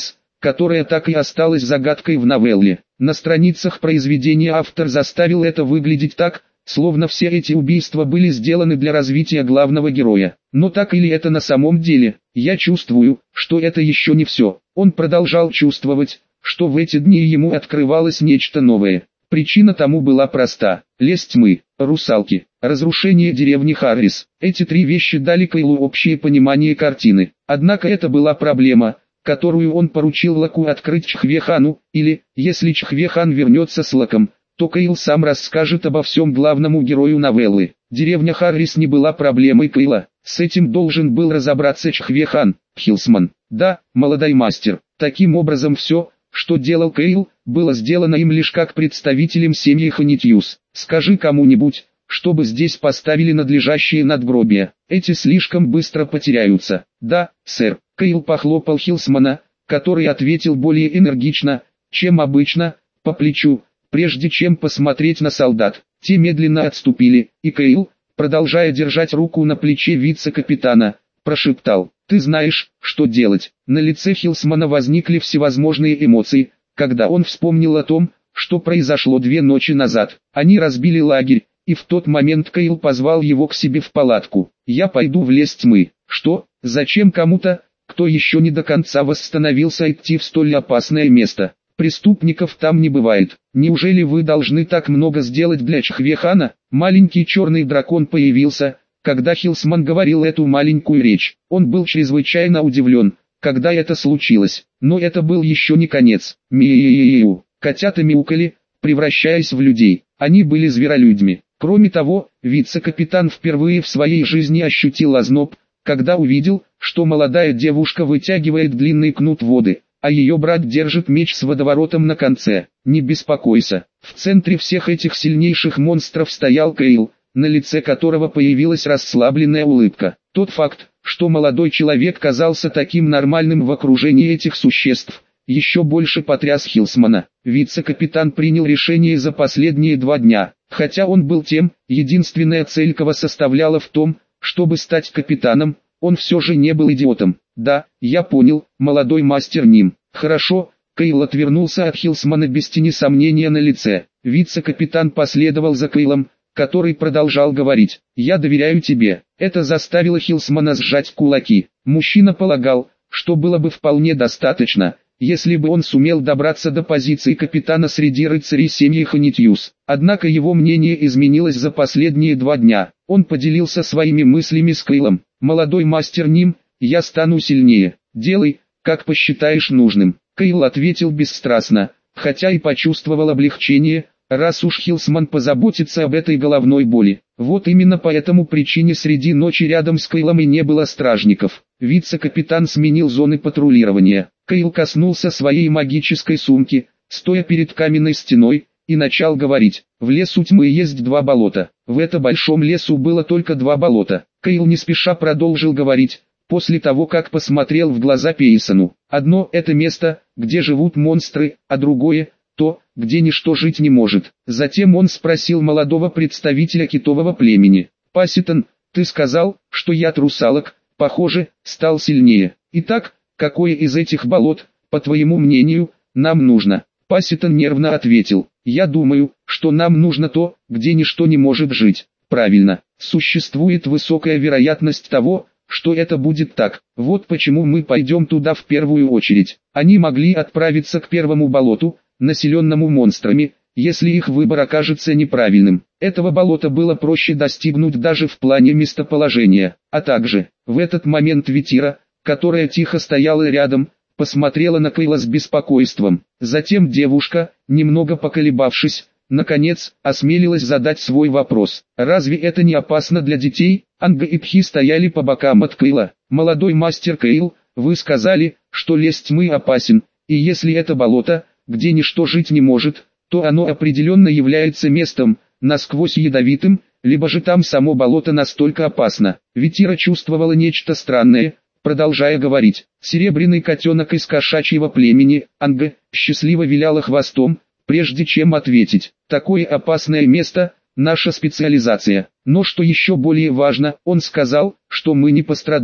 S1: которая так и осталась загадкой в новелле. На страницах произведения автор заставил это выглядеть так, словно все эти убийства были сделаны для развития главного героя. Но так или это на самом деле? Я чувствую, что это еще не все. Он продолжал чувствовать, что в эти дни ему открывалось нечто новое. Причина тому была проста. Лес тьмы, русалки, разрушение деревни Харрис. Эти три вещи дали Кейлу общее понимание картины. Однако это была проблема, которую он поручил Лаку открыть Чхве-хану, или, если Чхве-хан вернется с Лаком, то Кейл сам расскажет обо всем главному герою новеллы. Деревня Харрис не была проблемой Кейла, с этим должен был разобраться Чхве-хан, Хилсман. Да, молодой мастер. Таким образом все, что делал Кейл, было сделано им лишь как представителем семьи Ханитьюс. Скажи кому-нибудь, чтобы здесь поставили надлежащие надгробия. Эти слишком быстро потеряются. Да, сэр. Кейл похлопал Хилсмана, который ответил более энергично, чем обычно, по плечу, прежде чем посмотреть на солдат. Те медленно отступили, и Кейл, продолжая держать руку на плече вице-капитана, прошептал: «Ты знаешь, что делать». На лице Хилсмана возникли всевозможные эмоции, когда он вспомнил о том, что произошло две ночи назад. Они разбили лагерь, и в тот момент Кейл позвал его к себе в палатку. «Я пойду в лес тьмы». Что? Зачем кому-то, кто еще не до конца восстановился, идти в столь опасное место? Преступников там не бывает. Неужели вы должны так много сделать для Чхве-хана? Маленький черный дракон появился, когда Хилсман говорил эту маленькую речь. Он был чрезвычайно удивлен, когда это случилось. Но это был еще не конец. Миу. Котята мяукали, превращаясь в людей. Они были зверолюдьми. Кроме того, вице-капитан впервые в своей жизни ощутил озноб, когда увидел, что молодая девушка вытягивает длинный кнут воды, а ее брат держит меч с водоворотом на конце. Не беспокойся. В центре всех этих сильнейших монстров стоял Кейл, на лице которого появилась расслабленная улыбка. Тот факт, что молодой человек казался таким нормальным в окружении этих существ, еще больше потряс Хилсмана. Вице-капитан принял решение за последние два дня. Хотя он был тем, единственная цель кого составляла в том, чтобы стать капитаном, он все же не был идиотом. «Да, я понял, молодой мастер Ним». «Хорошо». Кейл отвернулся от Хилсмана без тени сомнения на лице. Вице-капитан последовал за Кейлом, который продолжал говорить: «Я доверяю тебе». Это заставило Хилсмана сжать кулаки. Мужчина полагал, что было бы вполне достаточно, если бы он сумел добраться до позиции капитана среди рыцарей семьи Ханитьюс. Однако его мнение изменилось за последние два дня. Он поделился своими мыслями с Кейлом. «Молодой мастер Ним, я стану сильнее. Делай, как посчитаешь нужным». Кейл ответил бесстрастно, хотя и почувствовал облегчение, раз уж Хилсман позаботится об этой головной боли. Вот именно по этому причине среди ночи рядом с Кейлом и не было стражников. Вице-капитан сменил зоны патрулирования. Кейл коснулся своей магической сумки, стоя перед каменной стеной, и начал говорить: «В лесу тьмы есть два болота». В этом большом лесу было только два болота. Кейл не спеша продолжил говорить, после того как посмотрел в глаза Пейсону. «Одно — это место, где живут монстры, а другое — то, где ничто жить не может». Затем он спросил молодого представителя китового племени: «Паситон, ты сказал, что яд русалок, похоже, стал сильнее. Итак, какое из этих болот, по твоему мнению, нам нужно?» Паситон нервно ответил: «Я думаю, что нам нужно то, где ничто не может жить». «Правильно, существует высокая вероятность того, что это будет так. Вот почему мы пойдем туда в первую очередь». Они могли отправиться к первому болоту, населенному монстрами, если их выбор окажется неправильным. Этого болота было проще достигнуть даже в плане местоположения. А также, в этот момент Витира, которая тихо стояла рядом, посмотрела на Кейла с беспокойством. Затем девушка, немного поколебавшись, наконец, осмелилась задать свой вопрос: «Разве это не опасно для детей?» Анга и Пхи стояли по бокам от Кейла. «Молодой мастер Кейл, вы сказали, что лес тьмы опасен, и если это болото, где ничто жить не может, то оно определенно является местом, насквозь ядовитым, либо же там само болото настолько опасно». Витира чувствовала нечто странное, продолжая говорить. Серебряный котенок из кошачьего племени, Анга, счастливо виляла хвостом, прежде чем ответить: «Такое опасное место – наша специализация. Но что еще более важно, он сказал, что мы не пострадаем».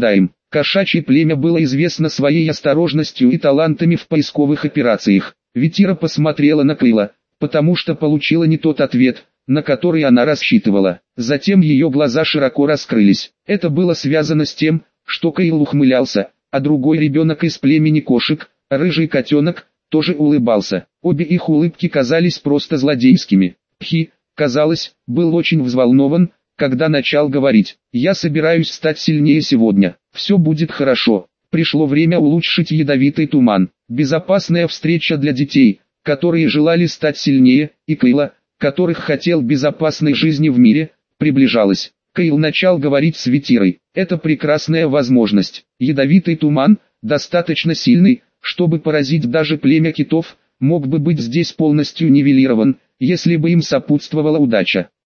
S1: Кошачье племя было известно своей осторожностью и талантами в поисковых операциях. Ветира посмотрела на Кейла, потому что получила не тот ответ, на который она рассчитывала. Затем ее глаза широко раскрылись. Это было связано с тем, что Кейл ухмылялся, а другой ребенок из племени кошек, рыжий котенок, тоже улыбался. Обе их улыбки казались просто злодейскими. Пхи, казалось, был очень взволнован, когда начал говорить: «Я собираюсь стать сильнее сегодня. Все будет хорошо. Пришло время улучшить ядовитый туман». Безопасная встреча для детей, которые желали стать сильнее, и Кейла, которых хотел безопасной жизни в мире, приближалась. Кейл начал говорить с Ветирой: «Это прекрасная возможность. Ядовитый туман, достаточно сильный, чтобы поразить даже племя китов, мог бы быть здесь полностью нивелирован, если бы им сопутствовала удача.